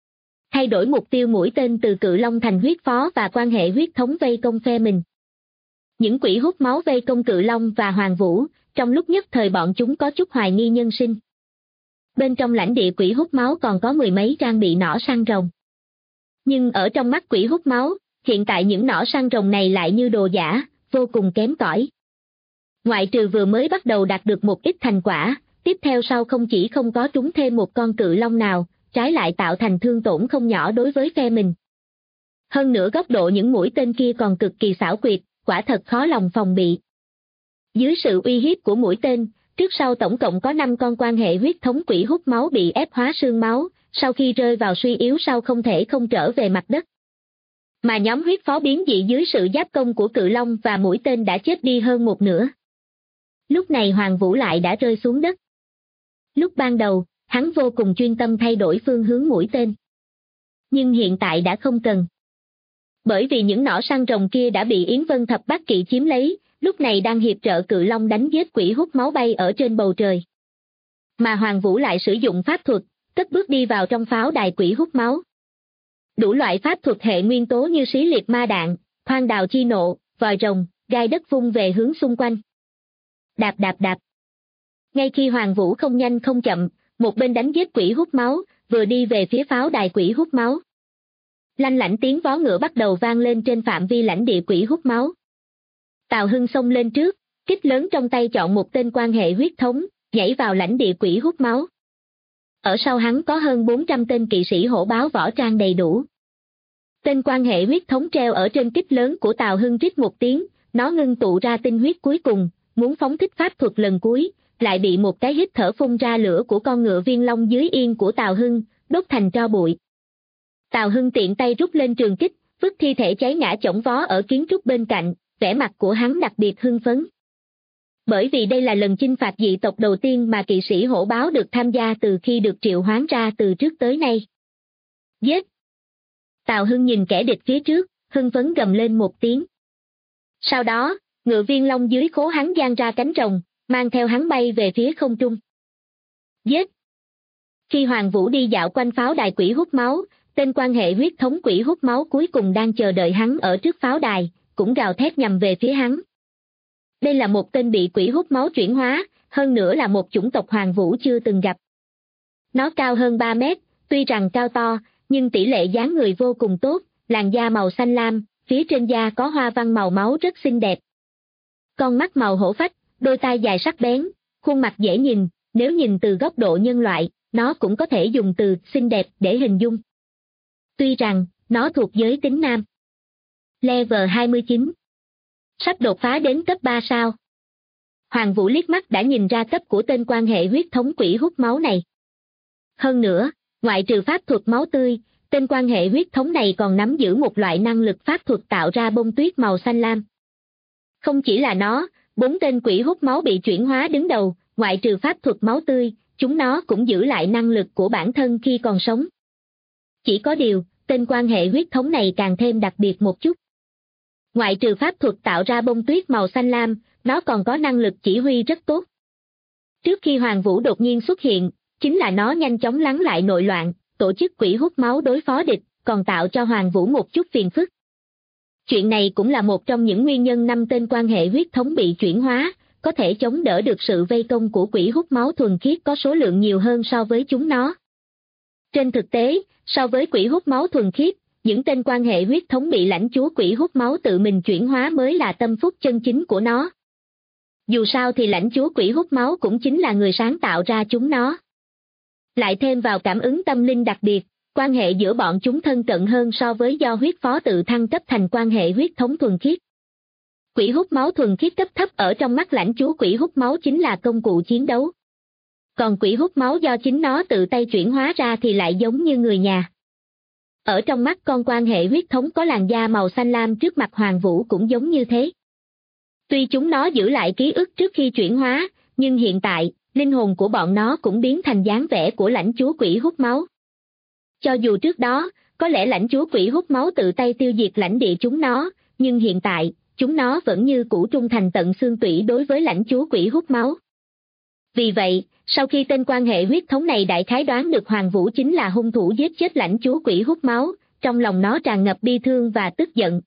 Thay đổi mục tiêu mũi tên từ cự long thành huyết phó và quan hệ huyết thống vây công phe mình. Những quỷ hút máu vây công cự long và Hoàng Vũ, trong lúc nhất thời bọn chúng có chút hoài nghi nhân sinh. Bên trong lãnh địa quỷ hút máu còn có mười mấy trang bị nỏ săn rồng. Nhưng ở trong mắt quỷ hút máu, hiện tại những nỏ săn rồng này lại như đồ giả, vô cùng kém cỏi. Ngoại trừ vừa mới bắt đầu đạt được một ít thành quả, tiếp theo sau không chỉ không có trúng thêm một con cự long nào, trái lại tạo thành thương tổn không nhỏ đối với phe mình. Hơn nữa góc độ những mũi tên kia còn cực kỳ xảo quyệt, quả thật khó lòng phòng bị. Dưới sự uy hiếp của mũi tên, trước sau tổng cộng có 5 con quan hệ huyết thống quỷ hút máu bị ép hóa xương máu, sau khi rơi vào suy yếu sau không thể không trở về mặt đất. Mà nhóm huyết phó biến dị dưới sự giáp công của cự long và mũi tên đã chết đi hơn một nửa. Lúc này Hoàng Vũ lại đã rơi xuống đất. Lúc ban đầu, hắn vô cùng chuyên tâm thay đổi phương hướng mũi tên. Nhưng hiện tại đã không cần. Bởi vì những nỏ săn rồng kia đã bị Yến Vân Thập Bát Kỵ chiếm lấy, lúc này đang hiệp trợ cự long đánh giết quỷ hút máu bay ở trên bầu trời. Mà Hoàng Vũ lại sử dụng pháp thuật, cất bước đi vào trong pháo đài quỷ hút máu. Đủ loại pháp thuật hệ nguyên tố như xí liệt ma đạn, khoan đào chi nộ, vòi rồng, gai đất vung về hướng xung quanh. Đạp đạp đạp. Ngay khi Hoàng Vũ không nhanh không chậm, một bên đánh giết quỷ hút máu, vừa đi về phía pháo đài quỷ hút máu. Lanh lảnh tiếng vó ngựa bắt đầu vang lên trên phạm vi lãnh địa quỷ hút máu. Tào Hưng xông lên trước, kích lớn trong tay chọn một tên quan hệ huyết thống, nhảy vào lãnh địa quỷ hút máu. Ở sau hắn có hơn 400 tên kỵ sĩ hổ báo võ trang đầy đủ. Tên quan hệ huyết thống treo ở trên kích lớn của Tào Hưng rít một tiếng, nó ngưng tụ ra tinh huyết cuối cùng, muốn phóng thích pháp thuật lần cuối, lại bị một cái hít thở phun ra lửa của con ngựa viên long dưới yên của Tào Hưng, đốt thành tro bụi. Tào Hưng tiện tay rút lên trường kích, vứt thi thể cháy ngã chổng vó ở kiến trúc bên cạnh, vẻ mặt của hắn đặc biệt hưng phấn. Bởi vì đây là lần chinh phạt dị tộc đầu tiên mà kỵ sĩ hổ báo được tham gia từ khi được triệu hoán ra từ trước tới nay. Giết! Tào Hưng nhìn kẻ địch phía trước, hưng phấn gầm lên một tiếng. Sau đó, ngựa viên long dưới khố hắn giang ra cánh rồng, mang theo hắn bay về phía không trung. Giết! Khi Hoàng Vũ đi dạo quanh pháo đài quỷ hút máu, tên quan hệ huyết thống quỷ hút máu cuối cùng đang chờ đợi hắn ở trước pháo đài, cũng gào thét nhằm về phía hắn. Đây là một tên bị quỷ hút máu chuyển hóa, hơn nữa là một chủng tộc Hoàng Vũ chưa từng gặp. Nó cao hơn 3 mét, tuy rằng cao to, nhưng tỷ lệ dáng người vô cùng tốt, làn da màu xanh lam, phía trên da có hoa văn màu máu rất xinh đẹp. Con mắt màu hổ phách, đôi tai dài sắc bén, khuôn mặt dễ nhìn, nếu nhìn từ góc độ nhân loại, nó cũng có thể dùng từ xinh đẹp để hình dung. Tuy rằng, nó thuộc giới tính nam. Level 29. Sắp đột phá đến cấp 3 sao. Hoàng Vũ liếc mắt đã nhìn ra cấp của tên quan hệ huyết thống quỷ hút máu này. Hơn nữa, ngoại trừ pháp thuật máu tươi, tên quan hệ huyết thống này còn nắm giữ một loại năng lực pháp thuật tạo ra bông tuyết màu xanh lam. Không chỉ là nó, 4 tên quỷ hút máu bị chuyển hóa đứng đầu, ngoại trừ pháp thuật máu tươi, chúng nó cũng giữ lại năng lực của bản thân khi còn sống. Chỉ có điều, tên quan hệ huyết thống này càng thêm đặc biệt một chút. Ngoại trừ pháp thuật tạo ra bông tuyết màu xanh lam, nó còn có năng lực chỉ huy rất tốt. Trước khi Hoàng Vũ đột nhiên xuất hiện, chính là nó nhanh chóng lắng lại nội loạn, tổ chức quỷ hút máu đối phó địch, còn tạo cho Hoàng Vũ một chút phiền phức. Chuyện này cũng là một trong những nguyên nhân 5 tên quan hệ huyết thống bị chuyển hóa, có thể chống đỡ được sự vây công của quỷ hút máu thuần khiết có số lượng nhiều hơn so với chúng nó. Trên thực tế, so với quỷ hút máu thuần khiết, những tên quan hệ huyết thống bị lãnh chúa quỷ hút máu tự mình chuyển hóa mới là tâm phúc chân chính của nó. Dù sao thì lãnh chúa quỷ hút máu cũng chính là người sáng tạo ra chúng nó. Lại thêm vào cảm ứng tâm linh đặc biệt, quan hệ giữa bọn chúng thân cận hơn so với do huyết phó tự thăng cấp thành quan hệ huyết thống thuần khiết. Quỷ hút máu thuần khiết cấp thấp ở trong mắt lãnh chúa quỷ hút máu chính là công cụ chiến đấu. Còn quỷ hút máu do chính nó tự tay chuyển hóa ra thì lại giống như người nhà. Ở trong mắt con quan hệ huyết thống có làn da màu xanh lam trước mặt Hoàng Vũ cũng giống như thế. Tuy chúng nó giữ lại ký ức trước khi chuyển hóa, nhưng hiện tại, linh hồn của bọn nó cũng biến thành dáng vẻ của lãnh chúa quỷ hút máu. Cho dù trước đó, có lẽ lãnh chúa quỷ hút máu tự tay tiêu diệt lãnh địa chúng nó, nhưng hiện tại, chúng nó vẫn như cũ trung thành tận xương tủy đối với lãnh chúa quỷ hút máu. Vì vậy, sau khi tên quan hệ huyết thống này đại khái đoán được Hoàng Vũ chính là hung thủ giết chết lãnh chúa quỷ hút máu, trong lòng nó tràn ngập bi thương và tức giận.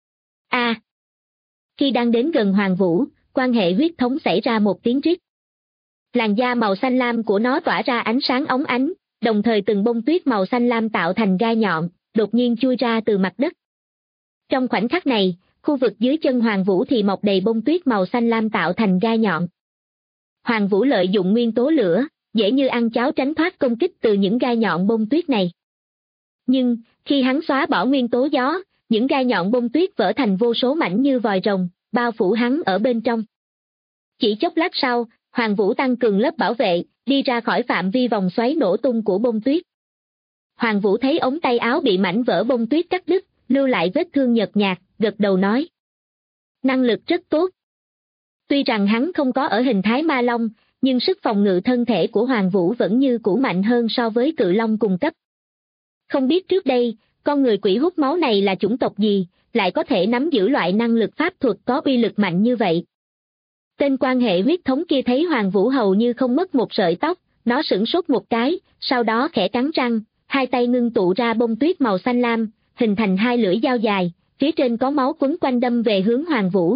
Khi đang đến gần Hoàng Vũ, quan hệ huyết thống xảy ra một tiếng rít. Làn da màu xanh lam của nó tỏa ra ánh sáng óng ánh, đồng thời từng bông tuyết màu xanh lam tạo thành gai nhọn, đột nhiên chui ra từ mặt đất. Trong khoảnh khắc này, khu vực dưới chân Hoàng Vũ thì mọc đầy bông tuyết màu xanh lam tạo thành gai nhọn. Hoàng Vũ lợi dụng nguyên tố lửa, dễ như ăn cháo tránh thoát công kích từ những gai nhọn bông tuyết này. Nhưng, khi hắn xóa bỏ nguyên tố gió, những gai nhọn bông tuyết vỡ thành vô số mảnh như vòi rồng, bao phủ hắn ở bên trong. Chỉ chốc lát sau, Hoàng Vũ tăng cường lớp bảo vệ, đi ra khỏi phạm vi vòng xoáy nổ tung của bông tuyết. Hoàng Vũ thấy ống tay áo bị mảnh vỡ bông tuyết cắt đứt, lưu lại vết thương nhợt nhạt, gật đầu nói. Năng lực rất tốt. Tuy rằng hắn không có ở hình thái ma long, nhưng sức phòng ngự thân thể của Hoàng Vũ vẫn như cũ mạnh hơn so với cự long cùng cấp. Không biết trước đây, con người quỷ hút máu này là chủng tộc gì, lại có thể nắm giữ loại năng lực pháp thuật có uy lực mạnh như vậy. Tên quan hệ huyết thống kia thấy Hoàng Vũ hầu như không mất một sợi tóc, nó sửng sốt một cái, sau đó khẽ cắn răng, hai tay ngưng tụ ra bông tuyết màu xanh lam, hình thành hai lưỡi dao dài, phía trên có máu quấn quanh đâm về hướng Hoàng Vũ.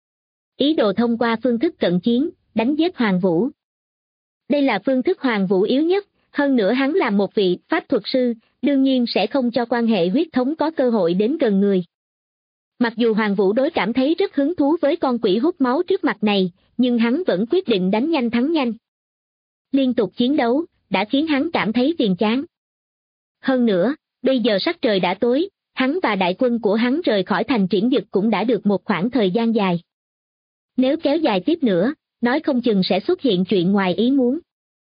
Ý đồ thông qua phương thức cận chiến, đánh giết Hoàng Vũ. Đây là phương thức Hoàng Vũ yếu nhất, hơn nữa hắn là một vị pháp thuật sư, đương nhiên sẽ không cho quan hệ huyết thống có cơ hội đến gần người. Mặc dù Hoàng Vũ đối cảm thấy rất hứng thú với con quỷ hút máu trước mặt này, nhưng hắn vẫn quyết định đánh nhanh thắng nhanh. Liên tục chiến đấu, đã khiến hắn cảm thấy phiền chán. Hơn nữa, bây giờ sắc trời đã tối, hắn và đại quân của hắn rời khỏi thành Triển Dực cũng đã được một khoảng thời gian dài. Nếu kéo dài tiếp nữa, nói không chừng sẽ xuất hiện chuyện ngoài ý muốn.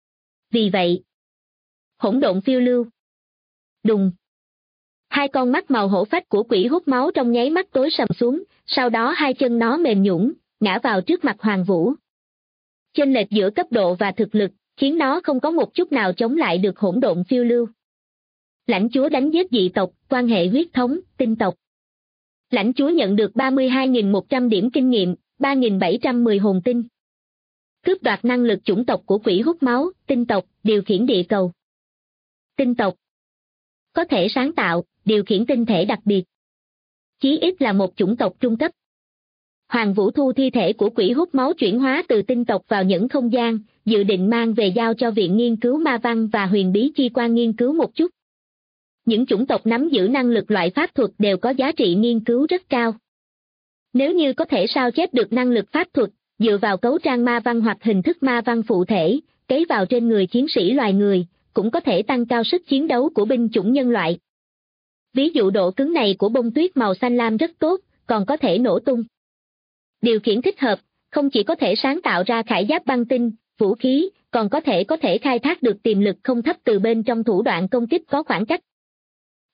Vì vậy, hỗn độn phiêu lưu. Đùng. Hai con mắt màu hổ phách của quỷ hút máu trong nháy mắt tối sầm xuống, sau đó hai chân nó mềm nhũn, ngã vào trước mặt Hoàng Vũ. Chênh lệch giữa cấp độ và thực lực, khiến nó không có một chút nào chống lại được hỗn độn phiêu lưu. Lãnh chúa đánh giết dị tộc, quan hệ huyết thống, tinh tộc. Lãnh chúa nhận được 32.100 điểm kinh nghiệm, 3.710 hồn tinh. Cướp đoạt năng lực chủng tộc của quỷ hút máu, tinh tộc, điều khiển địa cầu. Tinh tộc có thể sáng tạo, điều khiển tinh thể đặc biệt. Chí ít là một chủng tộc trung cấp. Hoàng Vũ thu thi thể của quỷ hút máu chuyển hóa từ tinh tộc vào nhẫn không gian, dự định mang về giao cho Viện Nghiên cứu Ma Văn và Huyền Bí Chi Quan nghiên cứu một chút. Những chủng tộc nắm giữ năng lực loại pháp thuật đều có giá trị nghiên cứu rất cao. Nếu như có thể sao chép được năng lực pháp thuật, dựa vào cấu trang ma văn hoặc hình thức ma văn phụ thể, cấy vào trên người chiến sĩ loài người, cũng có thể tăng cao sức chiến đấu của binh chủng nhân loại. Ví dụ độ cứng này của bông tuyết màu xanh lam rất tốt, còn có thể nổ tung. Điều khiển thích hợp, không chỉ có thể sáng tạo ra khải giáp băng tinh, vũ khí, còn có thể khai thác được tiềm lực không thấp từ bên trong thủ đoạn công kích có khoảng cách.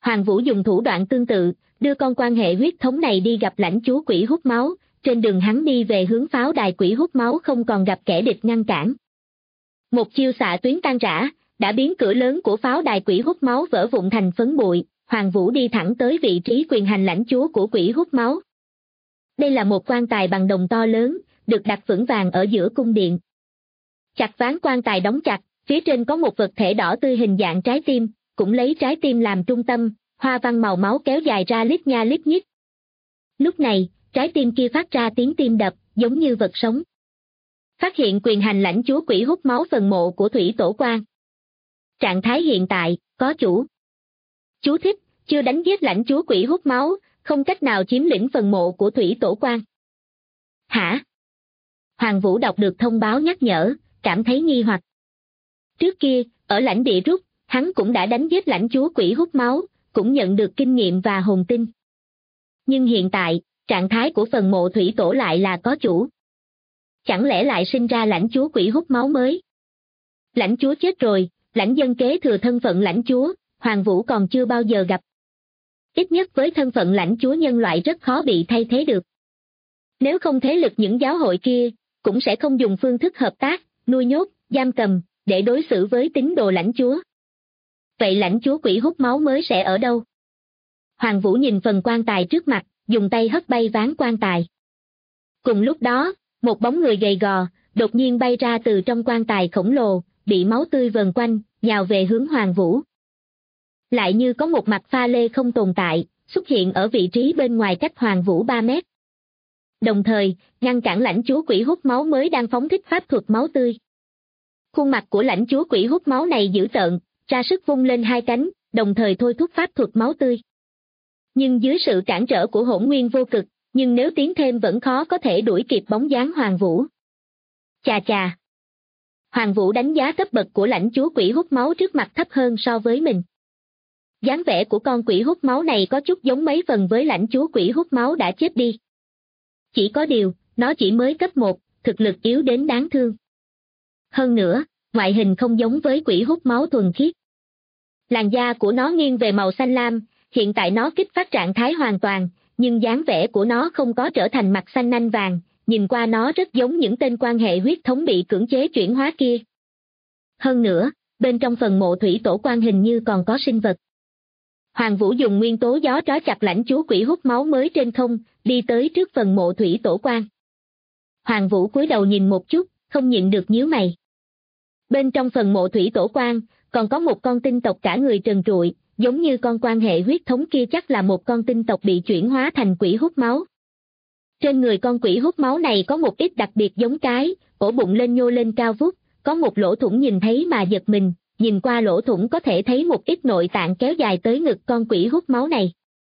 Hoàng Vũ dùng thủ đoạn tương tự, đưa con quan hệ huyết thống này đi gặp lãnh chúa quỷ hút máu, trên đường hắn đi về hướng pháo đài quỷ hút máu không còn gặp kẻ địch ngăn cản. Một chiêu xạ tuyến tan rã, đã biến cửa lớn của pháo đài quỷ hút máu vỡ vụn thành phấn bụi, Hoàng Vũ đi thẳng tới vị trí quyền hành lãnh chúa của quỷ hút máu. Đây là một quan tài bằng đồng to lớn, được đặt vững vàng ở giữa cung điện. Chặt ván quan tài đóng chặt, phía trên có một vật thể đỏ tươi hình dạng trái tim, cũng lấy trái tim làm trung tâm, hoa văn màu máu kéo dài ra lít nha lít nhít. Lúc này, trái tim kia phát ra tiếng tim đập, giống như vật sống. Phát hiện quyền hành lãnh chúa quỷ hút máu phần mộ của Thủy Tổ Quan. Trạng thái hiện tại, có chủ. Chú thích, chưa đánh giết lãnh chúa quỷ hút máu, không cách nào chiếm lĩnh phần mộ của Thủy Tổ Quan. Hả? Hoàng Vũ đọc được thông báo nhắc nhở, cảm thấy nghi hoặc. Trước kia, ở lãnh địa rút, hắn cũng đã đánh giết lãnh chúa quỷ hút máu, cũng nhận được kinh nghiệm và hồn tinh. Nhưng hiện tại, trạng thái của phần mộ Thủy Tổ lại là có chủ. Chẳng lẽ lại sinh ra lãnh chúa quỷ hút máu mới? Lãnh chúa chết rồi, lãnh dân kế thừa thân phận lãnh chúa, Hoàng Vũ còn chưa bao giờ gặp. Ít nhất với thân phận lãnh chúa nhân loại rất khó bị thay thế được. Nếu không thế lực những giáo hội kia, cũng sẽ không dùng phương thức hợp tác, nuôi nhốt, giam cầm, để đối xử với tín đồ lãnh chúa. Vậy lãnh chúa quỷ hút máu mới sẽ ở đâu? Hoàng Vũ nhìn phần quan tài trước mặt, dùng tay hất bay ván quan tài. Cùng lúc đó, một bóng người gầy gò, đột nhiên bay ra từ trong quan tài khổng lồ, bị máu tươi vờn quanh, nhào về hướng Hoàng Vũ. Lại như có một mặt pha lê không tồn tại, xuất hiện ở vị trí bên ngoài cách Hoàng Vũ 3 mét. Đồng thời, ngăn cản lãnh chúa quỷ hút máu mới đang phóng thích pháp thuật máu tươi. Khuôn mặt của lãnh chúa quỷ hút máu này dữ tợn, ra sức vung lên hai cánh, đồng thời thôi thúc pháp thuật máu tươi. Nhưng dưới sự cản trở của hỗn nguyên vô cực, nhưng nếu tiến thêm vẫn khó có thể đuổi kịp bóng dáng Hoàng Vũ. Chà chà! Hoàng Vũ đánh giá cấp bậc của lãnh chúa quỷ hút máu trước mặt thấp hơn so với mình. Dáng vẻ của con quỷ hút máu này có chút giống mấy phần với lãnh chúa quỷ hút máu đã chết đi. Chỉ có điều, nó chỉ mới cấp 1, thực lực yếu đến đáng thương. Hơn nữa, ngoại hình không giống với quỷ hút máu thuần khiết. Làn da của nó nghiêng về màu xanh lam, hiện tại nó kích phát trạng thái hoàn toàn, nhưng dáng vẻ của nó không có trở thành mặt xanh nanh vàng, nhìn qua nó rất giống những tên quan hệ huyết thống bị cưỡng chế chuyển hóa kia. Hơn nữa, bên trong phần mộ Thủy Tổ Quan hình như còn có sinh vật. Hoàng Vũ dùng nguyên tố gió trói chặt lãnh chúa quỷ hút máu mới trên không, đi tới trước phần mộ Thủy Tổ Quan. Hoàng Vũ cúi đầu nhìn một chút, không nhịn được nhíu mày. Bên trong phần mộ Thủy Tổ Quan, còn có một con tinh tộc cả người trần trụi, giống như con quan hệ huyết thống kia chắc là một con tinh tộc bị chuyển hóa thành quỷ hút máu. Trên người con quỷ hút máu này có một ít đặc biệt giống cái, ổ bụng lên nhô lên cao vút, có một lỗ thủng nhìn thấy mà giật mình, nhìn qua lỗ thủng có thể thấy một ít nội tạng kéo dài tới ngực con quỷ hút máu này.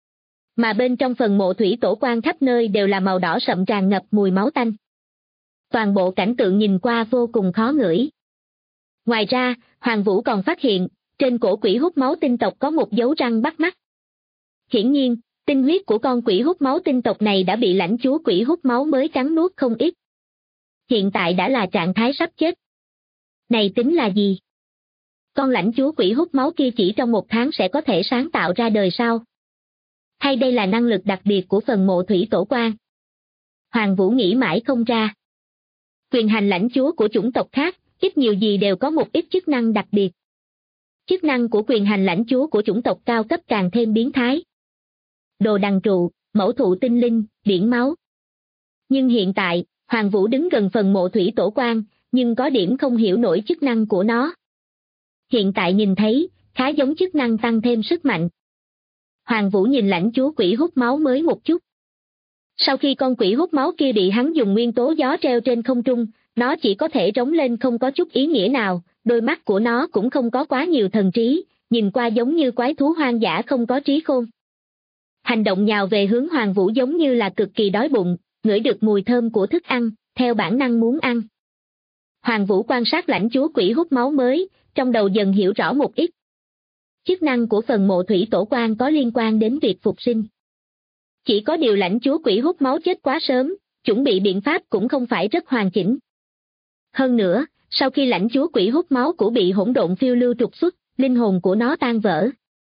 Mà bên trong phần mộ Thủy Tổ Quan khắp nơi đều là màu đỏ sậm tràn ngập mùi máu tanh. Toàn bộ cảnh tượng nhìn qua vô cùng khó ngửi. Ngoài ra, Hoàng Vũ còn phát hiện, trên cổ quỷ hút máu tinh tộc có một dấu răng bắt mắt. Hiển nhiên, tinh huyết của con quỷ hút máu tinh tộc này đã bị lãnh chúa quỷ hút máu mới cắn nuốt không ít. Hiện tại đã là trạng thái sắp chết. Này tính là gì? Con lãnh chúa quỷ hút máu kia chỉ trong 1 tháng sẽ có thể sáng tạo ra đời sao? Hay đây là năng lực đặc biệt của phần mộ Thủy Tổ Quan? Hoàng Vũ nghĩ mãi không ra. Quyền hành lãnh chúa của chủng tộc khác, ít nhiều gì đều có một ít chức năng đặc biệt. Chức năng của quyền hành lãnh chúa của chủng tộc cao cấp càng thêm biến thái. Đồ đằng trụ, mẫu thụ tinh linh, biển máu. Nhưng hiện tại, Hoàng Vũ đứng gần phần mộ Thủy Tổ Quan, nhưng có điểm không hiểu nổi chức năng của nó. Hiện tại nhìn thấy, khá giống chức năng tăng thêm sức mạnh. Hoàng Vũ nhìn lãnh chúa quỷ hút máu mới một chút. Sau khi con quỷ hút máu kia bị hắn dùng nguyên tố gió treo trên không trung, nó chỉ có thể rống lên không có chút ý nghĩa nào, đôi mắt của nó cũng không có quá nhiều thần trí, nhìn qua giống như quái thú hoang dã không có trí khôn. Hành động nhào về hướng Hoàng Vũ giống như là cực kỳ đói bụng, ngửi được mùi thơm của thức ăn, theo bản năng muốn ăn. Hoàng Vũ quan sát lãnh chúa quỷ hút máu mới, trong đầu dần hiểu rõ một ít. Chức năng của phần mộ Thủy Tổ Quan có liên quan đến việc phục sinh. Chỉ có điều lãnh chúa quỷ hút máu chết quá sớm, chuẩn bị biện pháp cũng không phải rất hoàn chỉnh. Hơn nữa, sau khi lãnh chúa quỷ hút máu của bị hỗn độn phiêu lưu trục xuất, linh hồn của nó tan vỡ.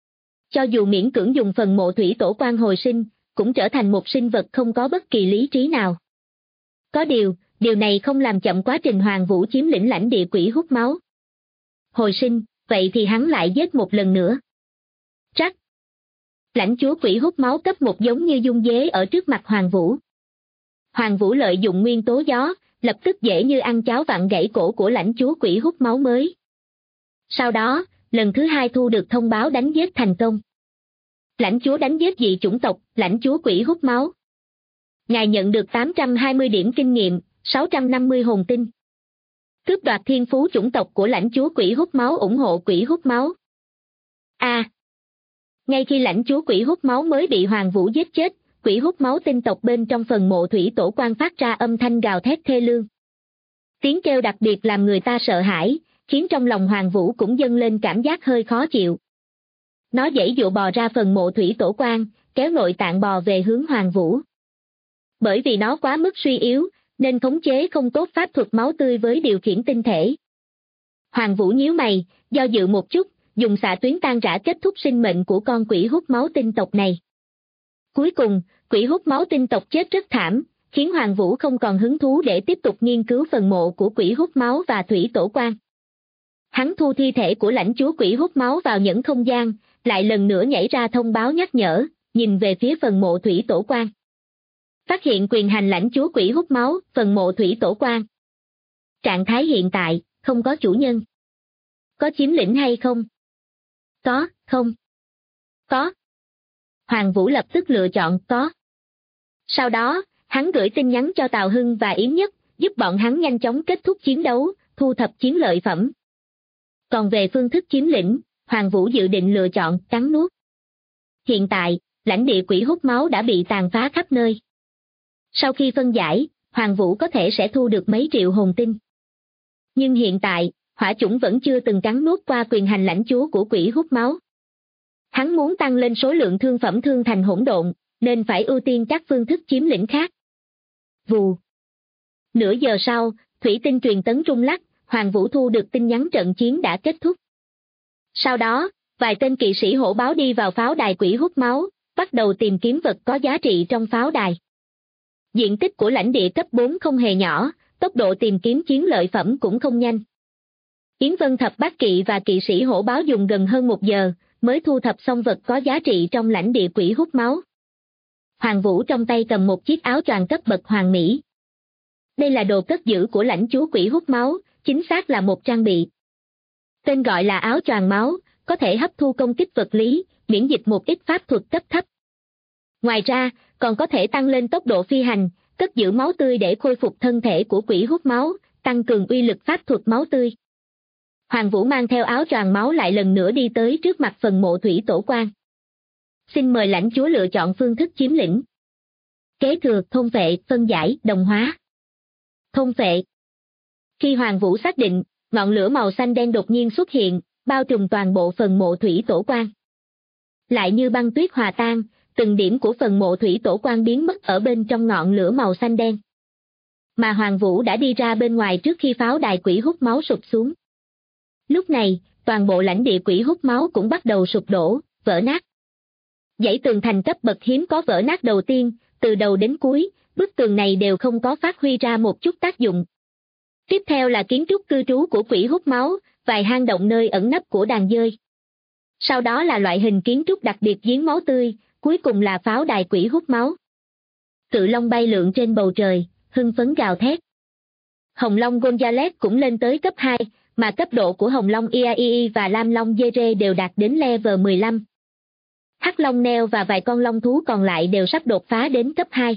Cho dù miễn cưỡng dùng phần mộ thủy tổ quan hồi sinh, cũng trở thành một sinh vật không có bất kỳ lý trí nào. Có điều này không làm chậm quá trình Hoàng Vũ chiếm lĩnh lãnh địa quỷ hút máu. Hồi sinh, vậy thì hắn lại giết một lần nữa. Rắc. Lãnh chúa quỷ hút máu cấp 1 giống như dung dế ở trước mặt Hoàng Vũ. Hoàng Vũ lợi dụng nguyên tố gió, lập tức dễ như ăn cháo vặn gãy cổ của lãnh chúa quỷ hút máu mới. Sau đó, lần thứ 2 thu được thông báo đánh giết thành công. Lãnh chúa đánh giết dị chủng tộc, lãnh chúa quỷ hút máu. Ngài nhận được 820 điểm kinh nghiệm, 650 hồn tinh. Cướp đoạt thiên phú chủng tộc của lãnh chúa quỷ hút máu, ủng hộ quỷ hút máu. Ngay khi lãnh chúa quỷ hút máu mới bị Hoàng Vũ giết chết, quỷ hút máu tinh tộc bên trong phần mộ thủy tổ quan phát ra âm thanh gào thét thê lương. Tiếng kêu đặc biệt làm người ta sợ hãi, khiến trong lòng Hoàng Vũ cũng dâng lên cảm giác hơi khó chịu. Nó giãy giụa bò ra phần mộ thủy tổ quan, kéo nội tạng bò về hướng Hoàng Vũ. Bởi vì nó quá mức suy yếu, nên khống chế không tốt pháp thuật máu tươi với điều khiển tinh thể. Hoàng Vũ nhíu mày, do dự một chút, dùng xạ tuyến tan rã kết thúc sinh mệnh của con quỷ hút máu tinh tộc này. Cuối cùng, quỷ hút máu tinh tộc chết rất thảm, khiến Hoàng Vũ không còn hứng thú để tiếp tục nghiên cứu phần mộ của quỷ hút máu và thủy tổ quan. Hắn thu thi thể của lãnh chúa quỷ hút máu vào nhẫn không gian, lại lần nữa nhảy ra thông báo nhắc nhở, nhìn về phía phần mộ thủy tổ quan. Phát hiện quyền hành lãnh chúa quỷ hút máu, phần mộ thủy tổ quan. Trạng thái hiện tại, không có chủ nhân. Có chiếm lĩnh hay không? Có, không. Có. Hoàng Vũ lập tức lựa chọn có. Sau đó, hắn gửi tin nhắn cho Tào Hưng và Yếm Nhất, giúp bọn hắn nhanh chóng kết thúc chiến đấu, thu thập chiến lợi phẩm. Còn về phương thức chiếm lĩnh, Hoàng Vũ dự định lựa chọn cắn nuốt. Hiện tại, lãnh địa quỷ hút máu đã bị tàn phá khắp nơi. Sau khi phân giải, Hoàng Vũ có thể sẽ thu được mấy triệu hồn tinh. Nhưng hiện tại, Hỏa Chủng vẫn chưa từng cắn nuốt qua quyền hành lãnh chúa của quỷ hút máu. Hắn muốn tăng lên số lượng thương phẩm thương thành hỗn độn, nên phải ưu tiên các phương thức chiếm lĩnh khác. Vù. Nửa giờ sau, thủy tinh truyền tấn rung lắc, Hoàng Vũ thu được tin nhắn trận chiến đã kết thúc. Sau đó, vài tên kỵ sĩ hổ báo đi vào pháo đài quỷ hút máu, bắt đầu tìm kiếm vật có giá trị trong pháo đài. Diện tích của lãnh địa cấp 4 không hề nhỏ, tốc độ tìm kiếm chiến lợi phẩm cũng không nhanh. Yến Vân Thập Bát Kỵ và kỵ sĩ hổ báo dùng gần hơn 1 giờ, mới thu thập xong vật có giá trị trong lãnh địa quỷ hút máu. Hoàng Vũ trong tay cầm một chiếc áo choàng cấp bậc hoàng mỹ. Đây là đồ cất giữ của lãnh chúa quỷ hút máu, chính xác là một trang bị. Tên gọi là áo choàng máu, có thể hấp thu công kích vật lý, miễn dịch một ít pháp thuật cấp thấp. Ngoài ra, còn có thể tăng lên tốc độ phi hành, cất giữ máu tươi để khôi phục thân thể của quỷ hút máu, tăng cường uy lực pháp thuật máu tươi. Hoàng Vũ mang theo áo choàng máu lại lần nữa đi tới trước mặt phần mộ thủy tổ quan. Xin mời lãnh chúa lựa chọn phương thức chiếm lĩnh. Kế thừa, thôn phệ, phân giải, đồng hóa. Thôn phệ. Khi Hoàng Vũ xác định, ngọn lửa màu xanh đen đột nhiên xuất hiện, bao trùm toàn bộ phần mộ thủy tổ quan. Lại như băng tuyết hòa tan, từng điểm của phần mộ thủy tổ quan biến mất ở bên trong ngọn lửa màu xanh đen. Mà Hoàng Vũ đã đi ra bên ngoài trước khi pháo đài quỷ hút máu sụp xuống. Lúc này, toàn bộ lãnh địa quỷ hút máu cũng bắt đầu sụp đổ, vỡ nát. Dãy tường thành cấp bậc hiếm có vỡ nát đầu tiên, từ đầu đến cuối, bức tường này đều không có phát huy ra một chút tác dụng. Tiếp theo là kiến trúc cư trú của quỷ hút máu, vài hang động nơi ẩn nấp của đàn dơi. Sau đó là loại hình kiến trúc đặc biệt giếng máu tươi, cuối cùng là pháo đài quỷ hút máu. Cự long bay lượn trên bầu trời, hưng phấn gào thét. Hồng long Gonzales cũng lên tới cấp 2, mà cấp độ của hồng long Iaii và lam long Dere đều đạt đến level 15. Hắc long neo và vài con long thú còn lại đều sắp đột phá đến cấp 2.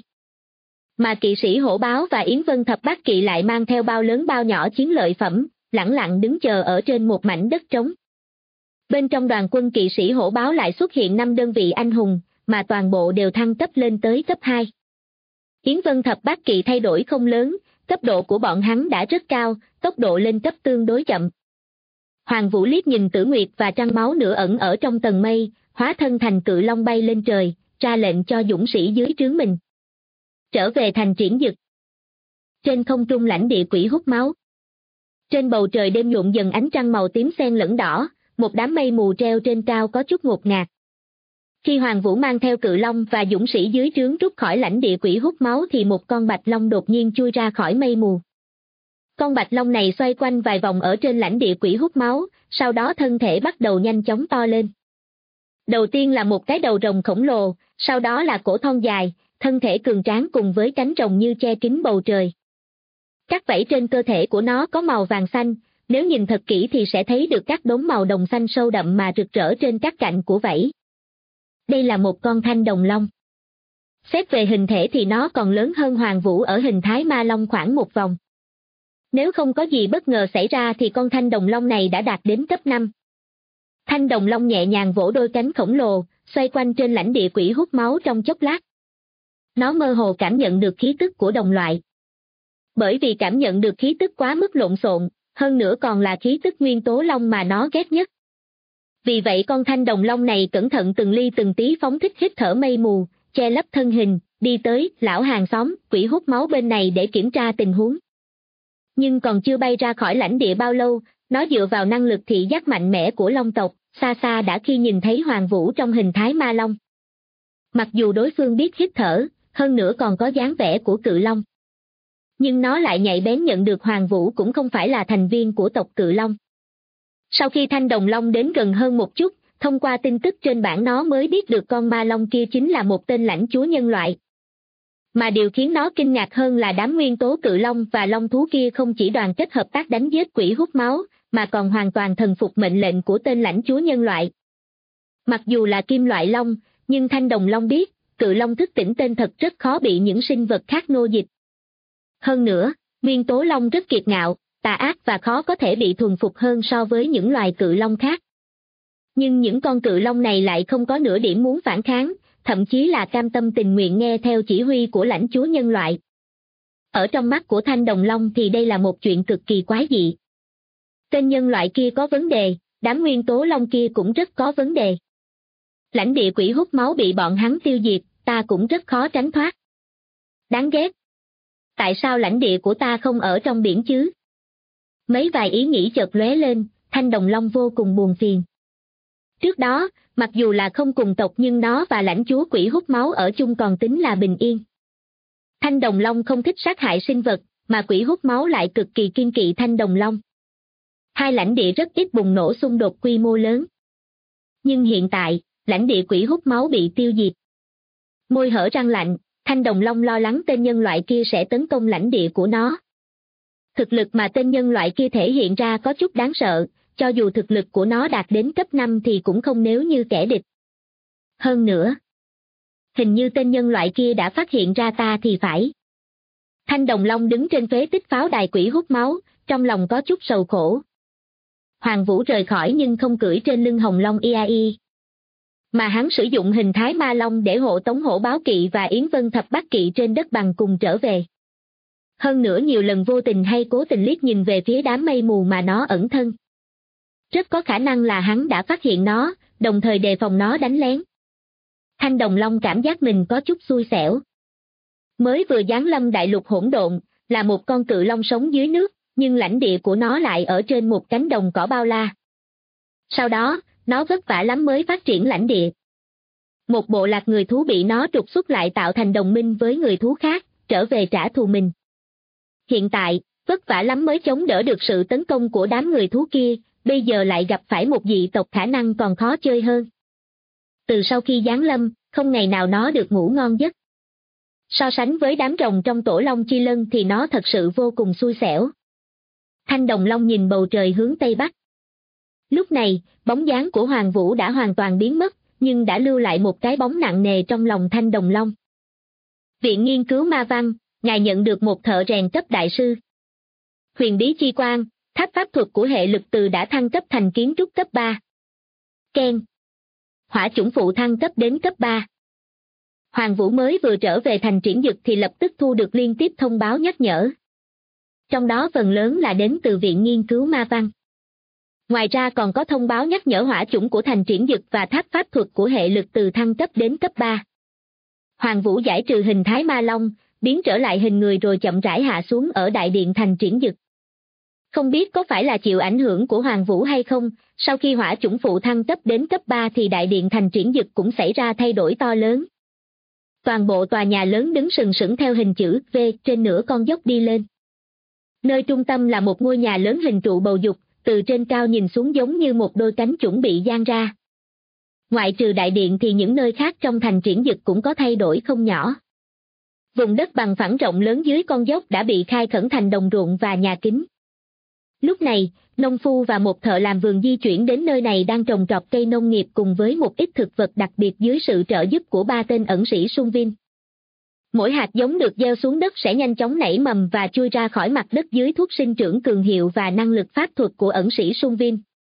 Mà kỵ sĩ hổ báo và Yến Vân Thập Bát Kỵ lại mang theo bao lớn bao nhỏ chiến lợi phẩm, lẳng lặng đứng chờ ở trên một mảnh đất trống. Bên trong đoàn quân kỵ sĩ hổ báo lại xuất hiện 5 đơn vị anh hùng, mà toàn bộ đều thăng cấp lên tới cấp 2. Yến Vân Thập Bát Kỵ thay đổi không lớn, cấp độ của bọn hắn đã rất cao, tốc độ lên cấp tương đối chậm. Hoàng Vũ liếc nhìn Tử Nguyệt và Trăng Máu nửa ẩn ở trong tầng mây, hóa thân thành cự long bay lên trời, ra lệnh cho dũng sĩ dưới trướng mình. Trở về thành Triển Dực. Trên không trung lãnh địa quỷ hút máu. Trên bầu trời đêm nhuộm dần ánh trăng màu tím xen lẫn đỏ, một đám mây mù treo trên cao có chút ngột ngạt. Khi Hoàng Vũ mang theo cự long và dũng sĩ dưới trướng rút khỏi lãnh địa quỷ hút máu thì một con bạch long đột nhiên chui ra khỏi mây mù. Con bạch long này xoay quanh vài vòng ở trên lãnh địa quỷ hút máu, sau đó thân thể bắt đầu nhanh chóng to lên. Đầu tiên là một cái đầu rồng khổng lồ, sau đó là cổ thon dài, thân thể cường tráng cùng với cánh rồng như che kín bầu trời. Các vảy trên cơ thể của nó có màu vàng xanh, nếu nhìn thật kỹ thì sẽ thấy được các đốm màu đồng xanh sâu đậm mà rực rỡ trên các cạnh của vảy. Đây là một con thanh đồng long. Xét về hình thể thì nó còn lớn hơn Hoàng Vũ ở hình thái ma long khoảng một vòng. Nếu không có gì bất ngờ xảy ra thì con thanh đồng long này đã đạt đến cấp 5. Thanh đồng long nhẹ nhàng vỗ đôi cánh khổng lồ, xoay quanh trên lãnh địa quỷ hút máu trong chốc lát. Nó mơ hồ cảm nhận được khí tức của đồng loại. Bởi vì cảm nhận được khí tức quá mức lộn xộn, hơn nữa còn là khí tức nguyên tố long mà nó ghét nhất. Vì vậy con thanh đồng long này cẩn thận từng ly từng tí phóng thích hít thở mây mù, che lấp thân hình, đi tới lão hàng xóm quỷ hút máu bên này để kiểm tra tình huống. Nhưng còn chưa bay ra khỏi lãnh địa bao lâu, nó dựa vào năng lực thị giác mạnh mẽ của long tộc, xa xa đã khi nhìn thấy Hoàng Vũ trong hình thái ma long. Mặc dù đối phương biết hít thở, hơn nữa còn có dáng vẻ của cự long, nhưng nó lại nhạy bén nhận được Hoàng Vũ cũng không phải là thành viên của tộc cự long. Sau khi thanh đồng long đến gần hơn một chút, thông qua tin tức trên bảng nó mới biết được con ma long kia chính là một tên lãnh chúa nhân loại. Mà điều khiến nó kinh ngạc hơn là đám nguyên tố cự long và long thú kia không chỉ đoàn kết hợp tác đánh giết quỷ hút máu, mà còn hoàn toàn thần phục mệnh lệnh của tên lãnh chúa nhân loại. Mặc dù là kim loại long, nhưng thanh đồng long biết, cự long thức tỉnh tên thật rất khó bị những sinh vật khác nô dịch. Hơn nữa, nguyên tố long rất kiệt ngạo, tà ác và khó có thể bị thuần phục hơn so với những loài cự long khác. Nhưng những con cự long này lại không có nửa điểm muốn phản kháng, thậm chí là cam tâm tình nguyện nghe theo chỉ huy của lãnh chúa nhân loại. Ở trong mắt của thanh đồng long thì đây là một chuyện cực kỳ quái dị. Tên nhân loại kia có vấn đề, đám nguyên tố long kia cũng rất có vấn đề. Lãnh địa quỷ hút máu bị bọn hắn tiêu diệt, ta cũng rất khó tránh thoát. Đáng ghét. Tại sao lãnh địa của ta không ở trong biển chứ? Mấy vài ý nghĩ chợt lóe lên, thanh đồng long vô cùng buồn phiền. Trước đó, mặc dù là không cùng tộc nhưng nó và lãnh chúa quỷ hút máu ở chung còn tính là bình yên. Thanh đồng long không thích sát hại sinh vật, mà quỷ hút máu lại cực kỳ kiêng kỵ thanh đồng long. Hai lãnh địa rất ít bùng nổ xung đột quy mô lớn. Nhưng hiện tại, lãnh địa quỷ hút máu bị tiêu diệt. Môi hở răng lạnh, thanh đồng long lo lắng tên nhân loại kia sẽ tấn công lãnh địa của nó. Thực lực mà tên nhân loại kia thể hiện ra có chút đáng sợ, cho dù thực lực của nó đạt đến cấp 5 thì cũng không nếu như kẻ địch. Hơn nữa, hình như tên nhân loại kia đã phát hiện ra ta thì phải. Thanh đồng long đứng trên phế tích pháo đài quỷ hút máu, trong lòng có chút sầu khổ. Hoàng Vũ rời khỏi nhưng không cưỡi trên lưng hồng long Iai. Mà hắn sử dụng hình thái ma long để hộ tống hổ báo kỵ và Yến Vân thập bát kỵ trên đất bằng cùng trở về. Hơn nữa nhiều lần vô tình hay cố tình liếc nhìn về phía đám mây mù mà nó ẩn thân. Rất có khả năng là hắn đã phát hiện nó, đồng thời đề phòng nó đánh lén. Thanh đồng long cảm giác mình có chút xui xẻo. Mới vừa giáng lâm đại lục hỗn độn, là một con cự long sống dưới nước, nhưng lãnh địa của nó lại ở trên một cánh đồng cỏ bao la. Sau đó, nó vất vả lắm mới phát triển lãnh địa. Một bộ lạc người thú bị nó trục xuất lại tạo thành đồng minh với người thú khác, trở về trả thù mình. Hiện tại, vất vả lắm mới chống đỡ được sự tấn công của đám người thú kia, bây giờ lại gặp phải một dị tộc khả năng còn khó chơi hơn. Từ sau khi giáng lâm, không ngày nào nó được ngủ ngon giấc. So sánh với đám rồng trong tổ long chi lân thì nó thật sự vô cùng xui xẻo. Thanh đồng long nhìn bầu trời hướng tây bắc. Lúc này, bóng dáng của Hoàng Vũ đã hoàn toàn biến mất, nhưng đã lưu lại một cái bóng nặng nề trong lòng thanh đồng long. Viện nghiên cứu ma văn, ngài nhận được một thợ rèn cấp đại sư. Huyền bí chi quang, tháp pháp thuật của hệ lực từ đã thăng cấp thành kiến trúc cấp 3. Ken. Hỏa chủng phụ thăng cấp đến cấp 3. Hoàng Vũ mới vừa trở về thành Triển Dực thì lập tức thu được liên tiếp thông báo nhắc nhở. Trong đó phần lớn là đến từ Viện nghiên cứu ma văn. Ngoài ra còn có thông báo nhắc nhở hỏa chủng của thành Triển Dực và tháp pháp thuật của hệ lực từ thăng cấp đến cấp 3. Hoàng Vũ giải trừ hình thái ma long, biến trở lại hình người rồi chậm rãi hạ xuống ở đại điện thành Triển Dực. Không biết có phải là chịu ảnh hưởng của Hoàng Vũ hay không, sau khi hỏa chủng phụ thăng cấp đến cấp 3 thì đại điện thành Triển Dực cũng xảy ra thay đổi to lớn. Toàn bộ tòa nhà lớn đứng sừng sững theo hình chữ V trên nửa con dốc đi lên. Nơi trung tâm là một ngôi nhà lớn hình trụ bầu dục, từ trên cao nhìn xuống giống như một đôi cánh chuẩn bị dang ra. Ngoại trừ đại điện thì những nơi khác trong thành Triển Dực cũng có thay đổi không nhỏ. Vùng đất bằng phẳng rộng lớn dưới con dốc đã bị khai khẩn thành đồng ruộng và nhà kính. Lúc này, nông phu và một thợ làm vườn di chuyển đến nơi này đang trồng trọt cây nông nghiệp cùng với một ít thực vật đặc biệt dưới sự trợ giúp của 3 tên ẩn sĩ Sung Vin. Mỗi hạt giống được gieo xuống đất sẽ nhanh chóng nảy mầm và chui ra khỏi mặt đất dưới thuốc sinh trưởng cường hiệu và năng lực pháp thuật của ẩn sĩ Sung Vin.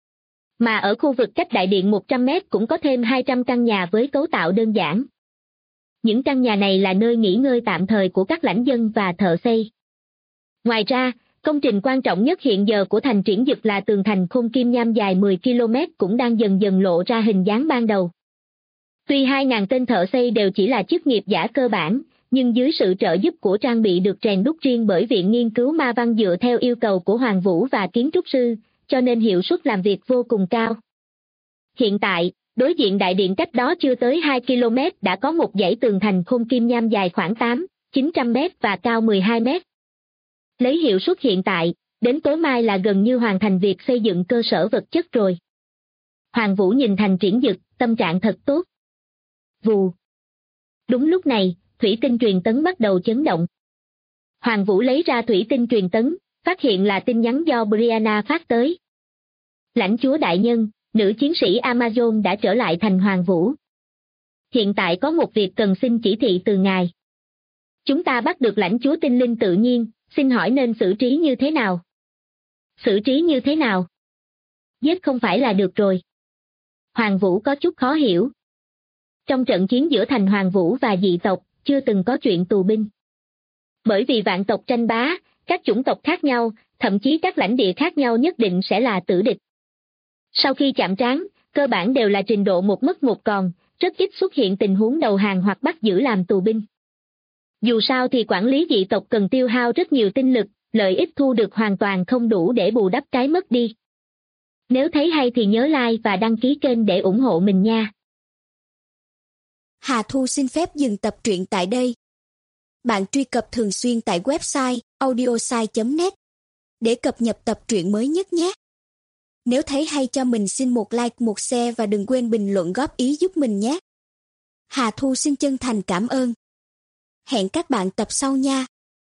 Mà ở khu vực cách đại điện 100 mét cũng có thêm 200 căn nhà với cấu tạo đơn giản. Những căn nhà này là nơi nghỉ ngơi tạm thời của các lãnh dân và thợ xây. Ngoài ra, công trình quan trọng nhất hiện giờ của thành Triển Dực là tường thành khôn kim nham dài 10 km cũng đang dần dần lộ ra hình dáng ban đầu. Tuy 2.000 tên thợ xây đều chỉ là chức nghiệp giả cơ bản, nhưng dưới sự trợ giúp của trang bị được rèn đúc riêng bởi Viện Nghiên cứu Ma Văn dựa theo yêu cầu của Hoàng Vũ và kiến trúc sư, cho nên hiệu suất làm việc vô cùng cao. Hiện tại, đối diện đại điện cách đó chưa tới 2 km đã có một dãy tường thành khôn kim nham dài khoảng 800-900 mét và cao 12 mét. Lấy hiệu suất hiện tại, đến tối mai là gần như hoàn thành việc xây dựng cơ sở vật chất rồi. Hoàng Vũ nhìn thành Triển Dực, tâm trạng thật tốt. Vù. Đúng lúc này, thủy tinh truyền tấn bắt đầu chấn động. Hoàng Vũ lấy ra thủy tinh truyền tấn, phát hiện là tin nhắn do Brianna phát tới. Lãnh chúa đại nhân, nữ chiến sĩ Amazon đã trở lại thành Hoàng Vũ. Hiện tại có một việc cần xin chỉ thị từ ngài. Chúng ta bắt được lãnh chúa tinh linh tự nhiên, xin hỏi nên xử trí như thế nào? Xử trí như thế nào? Giết không phải là được rồi. Hoàng Vũ có chút khó hiểu. Trong trận chiến giữa thành Hoàng Vũ và dị tộc, chưa từng có chuyện tù binh. Bởi vì vạn tộc tranh bá, các chủng tộc khác nhau, thậm chí các lãnh địa khác nhau nhất định sẽ là tử địch. Sau khi chạm trán, cơ bản đều là trình độ một mất một còn, rất ít xuất hiện tình huống đầu hàng hoặc bắt giữ làm tù binh. Dù sao thì quản lý dị tộc cần tiêu hao rất nhiều tinh lực, lợi ích thu được hoàn toàn không đủ để bù đắp cái mất đi. Nếu thấy hay thì nhớ like và đăng ký kênh để ủng hộ mình nha. Hà Thu xin phép dừng tập truyện tại đây. Bạn truy cập thường xuyên tại website audiosai.net để cập nhật tập truyện mới nhất nhé. Nếu thấy hay cho mình xin một like, một share và đừng quên bình luận góp ý giúp mình nhé. Hà Thu xin chân thành cảm ơn. Hẹn các bạn tập sau nha.